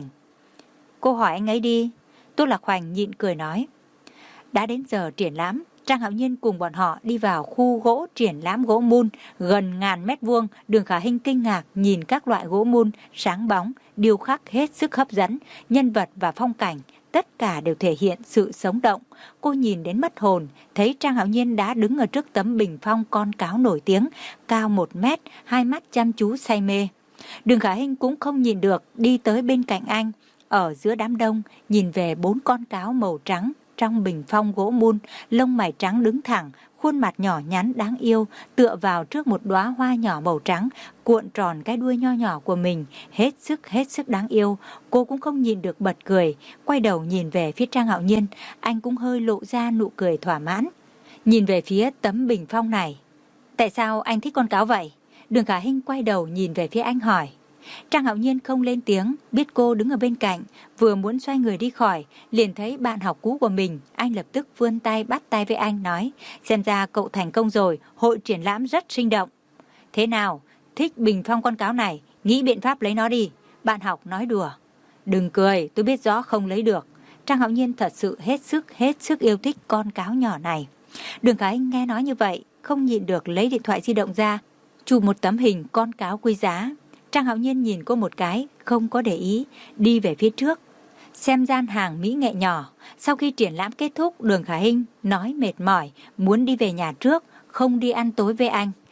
Cô hỏi anh ấy đi. Tô Lạc Hoành nhịn cười nói. Đã đến giờ triển lãm, Trang Hạo Nhiên cùng bọn họ đi vào khu gỗ triển lãm gỗ mun gần ngàn mét vuông. Đường Khả Hinh kinh ngạc nhìn các loại gỗ mun sáng bóng, điêu khắc hết sức hấp dẫn, nhân vật và phong cảnh, tất cả đều thể hiện sự sống động. Cô nhìn đến mất hồn, thấy Trang Hạo Nhiên đã đứng ở trước tấm bình phong con cáo nổi tiếng, cao một mét, hai mắt chăm chú say mê. Đường Khả Hinh cũng không nhìn được, đi tới bên cạnh anh, ở giữa đám đông, nhìn về bốn con cáo màu trắng trong bình phong gỗ mun, lông mày trắng đứng thẳng, khuôn mặt nhỏ nhắn đáng yêu, tựa vào trước một đóa hoa nhỏ màu trắng, cuộn tròn cái đuôi nho nhỏ của mình, hết sức hết sức đáng yêu. Cô cũng không nhìn được bật cười, quay đầu nhìn về phía Trang Hạo Nhiên, anh cũng hơi lộ ra nụ cười thỏa mãn. Nhìn về phía tấm bình phong này. Tại sao anh thích con cáo vậy? Đường Khả Hinh quay đầu nhìn về phía anh hỏi. Trang Hạo Nhiên không lên tiếng, biết cô đứng ở bên cạnh, vừa muốn xoay người đi khỏi, liền thấy bạn học cũ của mình. Anh lập tức vươn tay bắt tay với anh nói, xem ra cậu thành công rồi, hội triển lãm rất sinh động. Thế nào, thích bình phong con cáo này, nghĩ biện pháp lấy nó đi. Bạn học nói đùa. Đừng cười, tôi biết rõ không lấy được. Trang Hạo Nhiên thật sự hết sức hết sức yêu thích con cáo nhỏ này. Đường Khả Hinh nghe nói như vậy, không nhịn được lấy điện thoại di động ra, chụp một tấm hình con cáo quý giá. Trang Hạo Nhiên nhìn cô một cái, không có để ý, đi về phía trước, xem gian hàng mỹ nghệ nhỏ. Sau khi triển lãm kết thúc, Đường Khả Hinh nói mệt mỏi, muốn đi về nhà trước, không đi ăn tối với anh.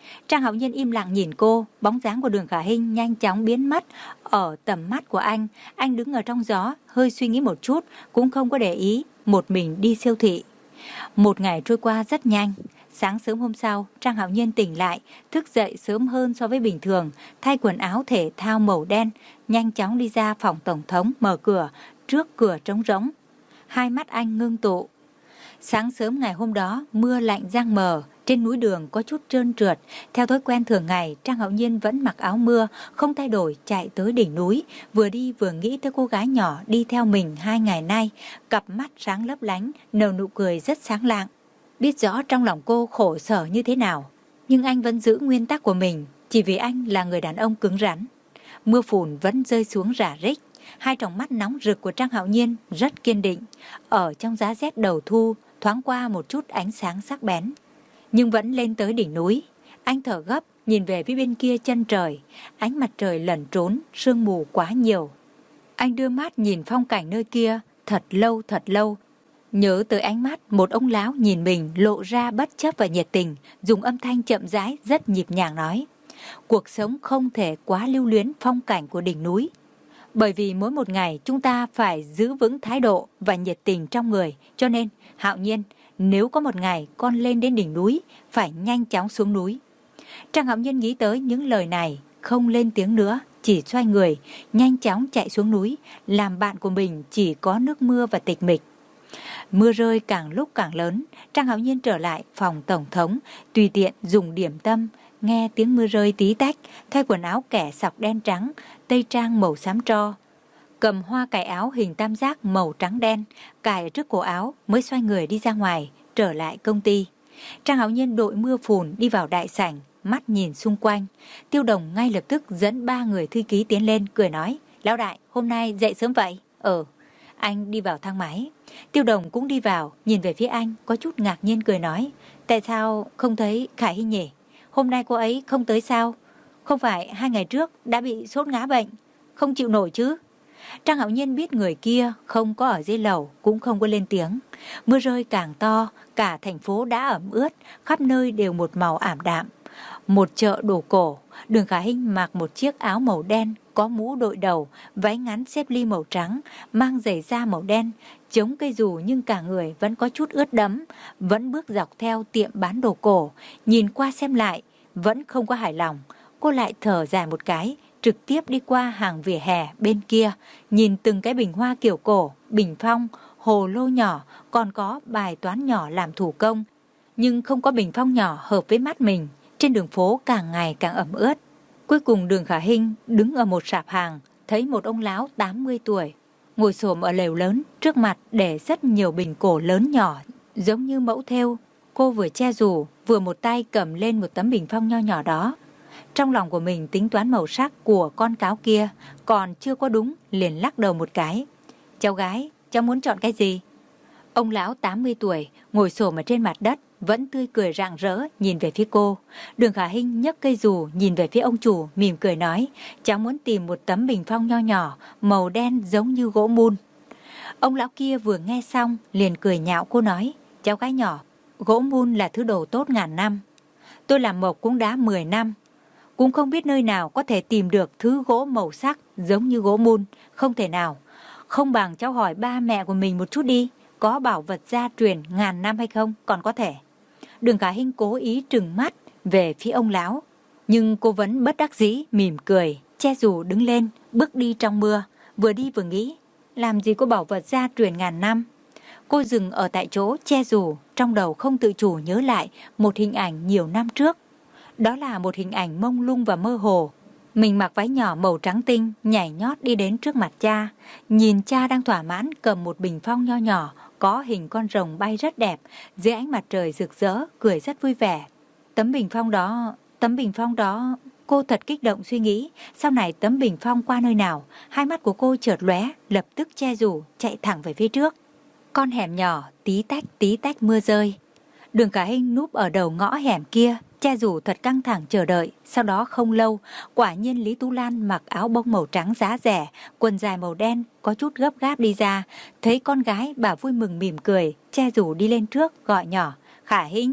Trang Hạo Nhiên im lặng nhìn cô, bóng dáng của Đường Khả Hinh nhanh chóng biến mất ở tầm mắt của anh. Anh đứng ở trong gió, hơi suy nghĩ một chút, cũng không có để ý, một mình đi siêu thị. Một ngày trôi qua rất nhanh. Sáng sớm hôm sau, Trang Hạo Nhiên tỉnh lại, thức dậy sớm hơn so với bình thường, thay quần áo thể thao màu đen, nhanh chóng đi ra phòng tổng thống, mở cửa, trước cửa trống rỗng. Hai mắt anh ngưng tụ. Sáng sớm ngày hôm đó, mưa lạnh giăng mờ, trên núi đường có chút trơn trượt. Theo thói quen thường ngày, Trang Hạo Nhiên vẫn mặc áo mưa, không thay đổi, chạy tới đỉnh núi, vừa đi vừa nghĩ tới cô gái nhỏ đi theo mình hai ngày nay, cặp mắt sáng lấp lánh, nở nụ cười rất sáng lạng. Biết rõ trong lòng cô khổ sở như thế nào, nhưng anh vẫn giữ nguyên tắc của mình, chỉ vì anh là người đàn ông cứng rắn. Mưa phùn vẫn rơi xuống rả rích, hai tròng mắt nóng rực của Trang Hạo Nhiên rất kiên định. Ở trong giá rét đầu thu, thoáng qua một chút ánh sáng sắc bén, nhưng vẫn lên tới đỉnh núi. Anh thở gấp, nhìn về phía bên kia chân trời, ánh mặt trời lẩn trốn, sương mù quá nhiều. Anh đưa mắt nhìn phong cảnh nơi kia, thật lâu thật lâu. Nhớ tới ánh mắt một ông lão nhìn mình lộ ra bất chấp và nhiệt tình, dùng âm thanh chậm rãi rất nhịp nhàng nói: cuộc sống không thể quá lưu luyến phong cảnh của đỉnh núi. Bởi vì mỗi một ngày chúng ta phải giữ vững thái độ và nhiệt tình trong người, cho nên Hạo Nhiên, nếu có một ngày con lên đến đỉnh núi, phải nhanh chóng xuống núi. Trang Hạo Nhiên nghĩ tới những lời này, không lên tiếng nữa, chỉ xoay người, nhanh chóng chạy xuống núi, làm bạn của mình chỉ có nước mưa và tịch mịch. Mưa rơi càng lúc càng lớn, Trang Hạo Nhiên trở lại phòng tổng thống, tùy tiện dùng điểm tâm, nghe tiếng mưa rơi tí tách, thay quần áo kẻ sọc đen trắng, tây trang màu xám tro. Cầm hoa cài áo hình tam giác màu trắng đen, cài ở trước cổ áo mới xoay người đi ra ngoài, trở lại công ty. Trang Hạo Nhiên đội mưa phùn đi vào đại sảnh, mắt nhìn xung quanh. Tiêu Đồng ngay lập tức dẫn ba người thư ký tiến lên, cười nói: lão đại, hôm nay dậy sớm vậy? Ờ. Anh đi vào thang máy. Tiêu Đồng cũng đi vào, nhìn về phía anh, có chút ngạc nhiên cười nói: tại sao không thấy Khả Hinh nhỉ? Hôm nay cô ấy không tới sao? Không phải hai ngày trước đã bị sốt ngã bệnh, không chịu nổi chứ? Trang Hạo Nhiên biết người kia không có ở dưới lầu, cũng không có lên tiếng. Mưa rơi càng to, cả thành phố đã ẩm ướt, khắp nơi đều một màu ảm đạm. Một chợ đồ cổ, Đường Khả Hinh mặc một chiếc áo màu đen, có mũ đội đầu, váy ngắn xếp ly màu trắng, mang giày da màu đen, chống cây dù nhưng cả người vẫn có chút ướt đẫm, vẫn bước dọc theo tiệm bán đồ cổ, nhìn qua xem lại, vẫn không có hài lòng. Cô lại thở dài một cái, trực tiếp đi qua hàng vỉa hè bên kia, nhìn từng cái bình hoa kiểu cổ, bình phong, hồ lô nhỏ, còn có bài toán nhỏ làm thủ công, nhưng không có bình phong nhỏ hợp với mắt mình. Trên đường phố càng ngày càng ẩm ướt. Cuối cùng Đường Khả Hinh đứng ở một sạp hàng, thấy một ông lão tám mươi tuổi ngồi xổm ở lều lớn, trước mặt để rất nhiều bình cổ lớn nhỏ giống như mẫu thêu. Cô vừa che dù, vừa một tay cầm lên một tấm bình phong nho nhỏ đó. Trong lòng của mình tính toán màu sắc của con cáo kia còn chưa có đúng, liền lắc đầu một cái. Cháu gái, cháu muốn chọn cái gì? Ông lão tám mươi tuổi ngồi xổm ở trên mặt đất, vẫn tươi cười rạng rỡ nhìn về phía cô. Đường Khả Hinh nhấc cây dù nhìn về phía ông chủ, mỉm cười nói: cháu muốn tìm một tấm bình phong nho nhỏ màu đen giống như gỗ mun. Ông lão kia vừa nghe xong liền cười nhạo cô nói: cháu gái nhỏ, gỗ mun là thứ đồ tốt ngàn năm. Tôi làm mộc cũng đã mười năm, cũng không biết nơi nào có thể tìm được thứ gỗ màu sắc giống như gỗ mun. Không thể nào. Không bằng cháu hỏi ba mẹ của mình một chút đi, có bảo vật gia truyền ngàn năm hay không, còn có thể. Đường Khả Hinh cố ý trừng mắt về phía ông lão, nhưng cô vẫn bất đắc dĩ mỉm cười, che dù đứng lên, bước đi trong mưa, vừa đi vừa nghĩ, làm gì có bảo vật gia truyền ngàn năm. Cô dừng ở tại chỗ che dù, trong đầu không tự chủ nhớ lại một hình ảnh nhiều năm trước. Đó là một hình ảnh mông lung và mơ hồ. Mình mặc váy nhỏ màu trắng tinh, nhảy nhót đi đến trước mặt cha, nhìn cha đang thỏa mãn cầm một bình phong nho nhỏ, có hình con rồng bay rất đẹp, dưới ánh mặt trời rực rỡ, cười rất vui vẻ. Tấm bình phong đó, tấm bình phong đó, cô thật kích động suy nghĩ, sau này tấm bình phong qua nơi nào, hai mắt của cô chợt lóe, lập tức che dù, chạy thẳng về phía trước. Con hẻm nhỏ, tí tách tí tách mưa rơi. Đường Khả Hinh núp ở đầu ngõ hẻm kia, che dù thật căng thẳng chờ đợi. Sau đó không lâu, quả nhiên Lý Tú Lan mặc áo bông màu trắng giá rẻ, quần dài màu đen, có chút gấp gáp đi ra. Thấy con gái, bà vui mừng mỉm cười, che dù đi lên trước, gọi nhỏ: Khả Hinh,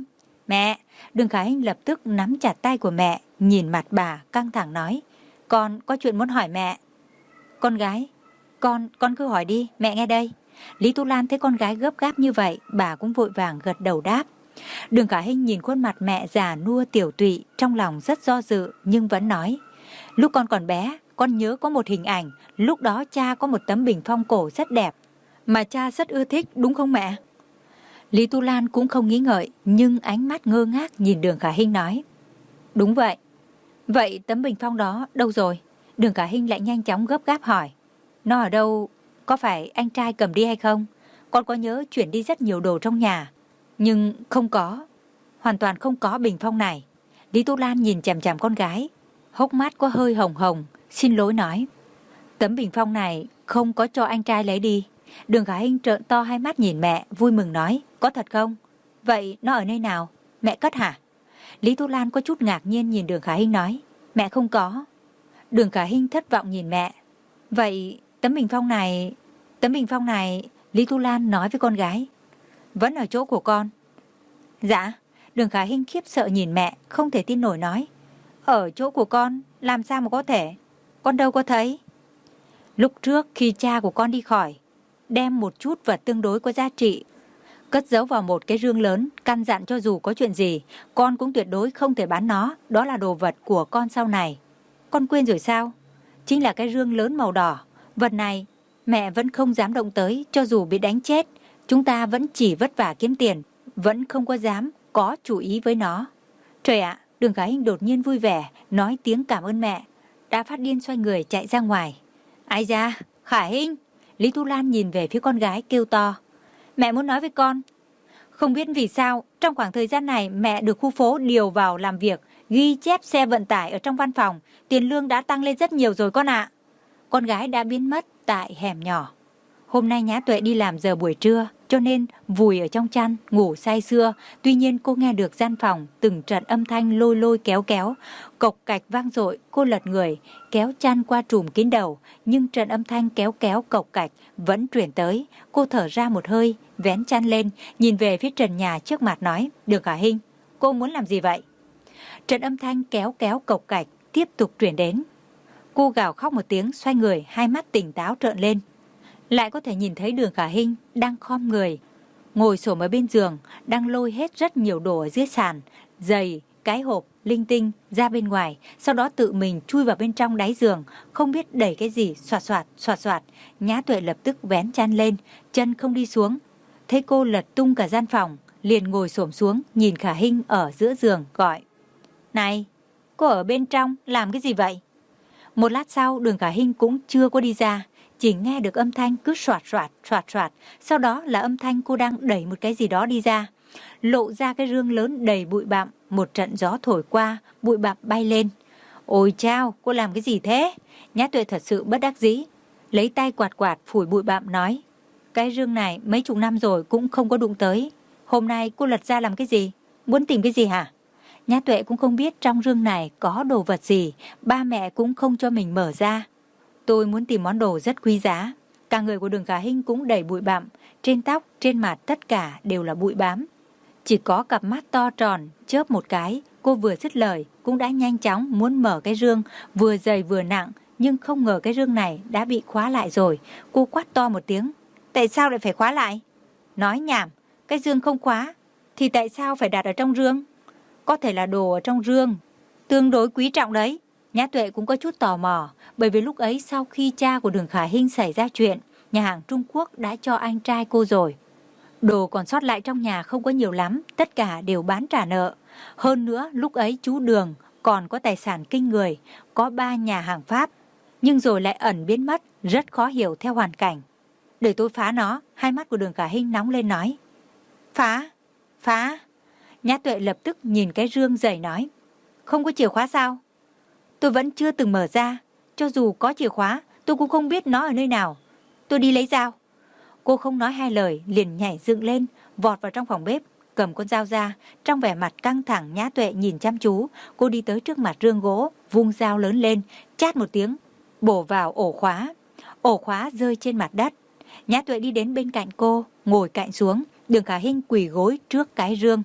Mẹ! Đường Khả Hinh lập tức nắm chặt tay của mẹ, nhìn mặt bà căng thẳng nói. Con có chuyện muốn hỏi mẹ. Con gái, con, con cứ hỏi đi, mẹ nghe đây. Lý Tú Lan thấy con gái gấp gáp như vậy, bà cũng vội vàng gật đầu đáp. Đường Khả Hinh nhìn khuôn mặt mẹ già nua tiểu tụy, trong lòng rất do dự nhưng vẫn nói. Lúc con còn bé, con nhớ có một hình ảnh, lúc đó cha có một tấm bình phong cổ rất đẹp, mà cha rất ưa thích, đúng không mẹ? Lý Tú Lan cũng không nghĩ ngợi, nhưng ánh mắt ngơ ngác nhìn Đường Khả Hinh nói. Đúng vậy. Vậy tấm bình phong đó đâu rồi? Đường Khả Hinh lại nhanh chóng gấp gáp hỏi. Nó ở đâu? Có phải anh trai cầm đi hay không? Con có nhớ chuyển đi rất nhiều đồ trong nhà, nhưng không có, hoàn toàn không có bình phong này. Lý Tú Lan nhìn chằm chằm con gái, hốc mắt có hơi hồng hồng, xin lỗi nói. Tấm bình phong này không có cho anh trai lấy đi. Đường Khả Hinh trợn to hai mắt nhìn mẹ, vui mừng nói. Có thật không? Vậy nó ở nơi nào? Mẹ cất hả? Lý Tú Lan có chút ngạc nhiên nhìn Đường Khả Hinh nói. Mẹ không có. Đường Khả Hinh thất vọng nhìn mẹ. Vậy tấm bình phong này... Tấm bình phong này... Lý Tú Lan nói với con gái. Vẫn ở chỗ của con. Dạ. Đường Khả Hinh khiếp sợ nhìn mẹ, không thể tin nổi nói. Ở chỗ của con? Làm sao mà có thể? Con đâu có thấy. Lúc trước khi cha của con đi khỏi, đem một chút vật tương đối có giá trị cất giấu vào một cái rương lớn, căn dặn cho dù có chuyện gì, con cũng tuyệt đối không thể bán nó. Đó là đồ vật của con sau này. Con quên rồi sao? Chính là cái rương lớn màu đỏ. Vật này mẹ vẫn không dám động tới, cho dù bị đánh chết. Chúng ta vẫn chỉ vất vả kiếm tiền, vẫn không có dám có chủ ý với nó. Trời ạ! Đường Khả Hinh đột nhiên vui vẻ, nói tiếng cảm ơn mẹ, đã phát điên xoay người chạy ra ngoài. Ai da, Khả Hinh! Lý Tú Lan nhìn về phía con gái kêu to. Mẹ muốn nói với con. Không biết vì sao, trong khoảng thời gian này mẹ được khu phố điều vào làm việc, ghi chép xe vận tải ở trong văn phòng, tiền lương đã tăng lên rất nhiều rồi con ạ. Con gái đã biến mất tại hẻm nhỏ. Hôm nay Nhã Tuệ đi làm giờ buổi trưa, cho nên vùi ở trong chăn, ngủ say sưa. Tuy nhiên cô nghe được gian phòng từng trận âm thanh lôi lôi kéo kéo, cộc cạch vang dội. Cô lật người, kéo chăn qua trùm kín đầu, nhưng trận âm thanh kéo kéo cộc cạch vẫn truyền tới. Cô thở ra một hơi, vén chăn lên, nhìn về phía trần nhà trước mặt nói. Đường Khả Hinh, cô muốn làm gì vậy? Trận âm thanh kéo kéo cộc cạch tiếp tục truyền đến. Cô gào khóc một tiếng, xoay người, hai mắt tỉnh táo trợn lên. Lại có thể nhìn thấy Đường Khả Hinh đang khom người, ngồi xổm ở bên giường, đang lôi hết rất nhiều đồ ở dưới sàn, giày, cái hộp, linh tinh ra bên ngoài, sau đó tự mình chui vào bên trong đáy giường, không biết đẩy cái gì, xoạt xoạt, xoạt xoạt. Nhã Tuệ lập tức vén chăn lên, chân không đi xuống. Thấy cô lật tung cả gian phòng, liền ngồi xổm xuống, nhìn Khả Hinh ở giữa giường, gọi. Này, cô ở bên trong làm cái gì vậy? Một lát sau, Đường Khả Hinh cũng chưa có đi ra, chỉ nghe được âm thanh cứ soạt soạt, soạt soạt, sau đó là âm thanh cô đang đẩy một cái gì đó đi ra. Lộ ra cái rương lớn đầy bụi bặm, một trận gió thổi qua, bụi bặm bay lên. Ôi chao, cô làm cái gì thế? Nhã Tuệ thật sự bất đắc dĩ, lấy tay quạt quạt phủi bụi bặm nói. Cái rương này mấy chục năm rồi cũng không có đụng tới. Hôm nay cô lật ra làm cái gì? Muốn tìm cái gì hả? Nhã Tuệ cũng không biết trong rương này có đồ vật gì, ba mẹ cũng không cho mình mở ra. Tôi muốn tìm món đồ rất quý giá. Cả người của Đường Khả Hinh cũng đầy bụi bặm, trên tóc, trên mặt tất cả đều là bụi bám. Chỉ có cặp mắt to tròn, chớp một cái, cô vừa dứt lời cũng đã nhanh chóng muốn mở cái rương, vừa dày vừa nặng, nhưng không ngờ cái rương này đã bị khóa lại rồi. Cô quát to một tiếng. Tại sao lại phải khóa lại? Nói nhảm, cái rương không khóa, thì tại sao phải đặt ở trong rương? Có thể là đồ ở trong rương tương đối quý trọng đấy. Nhã Tuệ cũng có chút tò mò, bởi vì lúc ấy sau khi cha của Đường Khả Hinh xảy ra chuyện, nhà hàng Trung Quốc đã cho anh trai cô rồi. Đồ còn sót lại trong nhà không có nhiều lắm, tất cả đều bán trả nợ. Hơn nữa lúc ấy chú Đường còn có tài sản kinh người, có ba nhà hàng Pháp, nhưng rồi lại ẩn biến mất, rất khó hiểu theo hoàn cảnh. Để tôi phá nó. Hai mắt của Đường Khả Hinh nóng lên nói. Phá? Phá? Nhã Tuệ lập tức nhìn cái rương giày nói. Không có chìa khóa sao? Tôi vẫn chưa từng mở ra. Cho dù có chìa khóa, tôi cũng không biết nó ở nơi nào. Tôi đi lấy dao. Cô không nói hai lời, liền nhảy dựng lên, vọt vào trong phòng bếp, cầm con dao ra. Trong vẻ mặt căng thẳng, Nhã Tuệ nhìn chăm chú. Cô đi tới trước mặt rương gỗ, vung dao lớn lên, chát một tiếng, bổ vào ổ khóa. Ổ khóa rơi trên mặt đất. Nhã Tuệ đi đến bên cạnh cô, ngồi cạnh xuống. Đường Khả Hinh quỳ gối trước cái rương,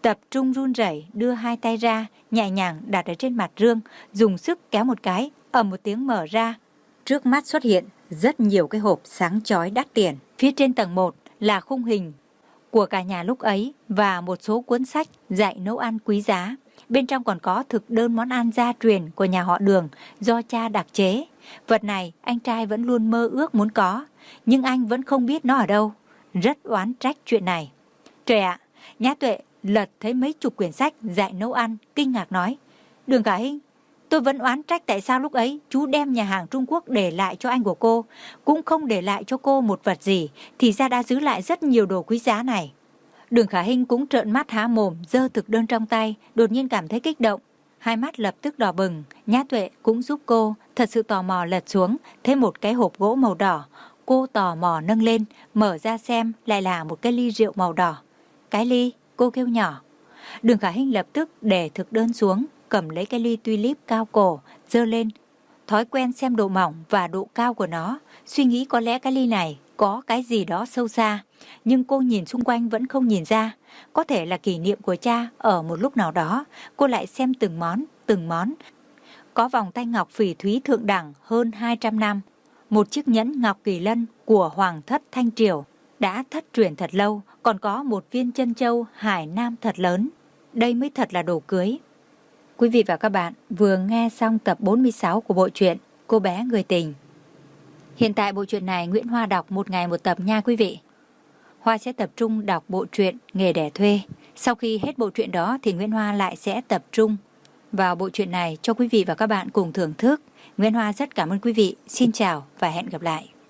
Tập Trung run rẩy đưa hai tay ra, nhẹ nhàng đặt ở trên mặt rương, dùng sức kéo một cái, ầm một tiếng mở ra. Trước mắt xuất hiện rất nhiều cái hộp sáng chói đắt tiền. Phía trên tầng một là khung hình của cả nhà lúc ấy và một số cuốn sách dạy nấu ăn quý giá. Bên trong còn có thực đơn món ăn gia truyền của nhà họ Đường do cha đặc chế. Vật này anh trai vẫn luôn mơ ước muốn có, nhưng anh vẫn không biết nó ở đâu. Rất oán trách chuyện này. Trời ạ, Nhã Tuệ lật thấy mấy chục quyển sách dạy nấu ăn, kinh ngạc nói: Đường Khả Hinh, tôi vẫn oán trách tại sao lúc ấy chú đem nhà hàng Trung Quốc để lại cho anh của cô, cũng không để lại cho cô một vật gì, thì ra đã giữ lại rất nhiều đồ quý giá này. Đường Khả Hinh cũng trợn mắt há mồm, giơ thực đơn trong tay, đột nhiên cảm thấy kích động, hai mắt lập tức đỏ bừng. Nhã Tuệ cũng giúp cô, thật sự tò mò lật xuống, thấy một cái hộp gỗ màu đỏ. Cô tò mò nâng lên, mở ra xem, lại là một cái ly rượu màu đỏ. Cái ly, cô kêu nhỏ. Đường Khả Hinh lập tức để thực đơn xuống, cầm lấy cái ly tulip cao cổ, giơ lên. Thói quen xem độ mỏng và độ cao của nó, suy nghĩ có lẽ cái ly này có cái gì đó sâu xa, nhưng cô nhìn xung quanh vẫn không nhìn ra. Có thể là kỷ niệm của cha ở một lúc nào đó. Cô lại xem từng món, từng món. Có vòng tay ngọc phỉ thúy thượng đẳng hơn hai trăm năm, một chiếc nhẫn ngọc kỳ lân của Hoàng thất Thanh Triều đã thất truyền thật lâu, còn có một viên chân châu Hải Nam thật lớn. Đây mới thật là đồ cưới. Quý vị và các bạn vừa nghe xong tập bốn mươi sáu của bộ truyện Cô bé người tình. Hiện tại bộ truyện này Nguyễn Hoa đọc một ngày một tập nha quý vị. Hoa sẽ tập trung đọc bộ truyện Nghề đẻ thuê. Sau khi hết bộ truyện đó thì Nguyễn Hoa lại sẽ tập trung vào bộ truyện này cho quý vị và các bạn cùng thưởng thức. Nguyễn Hoa rất cảm ơn quý vị. Xin chào và hẹn gặp lại.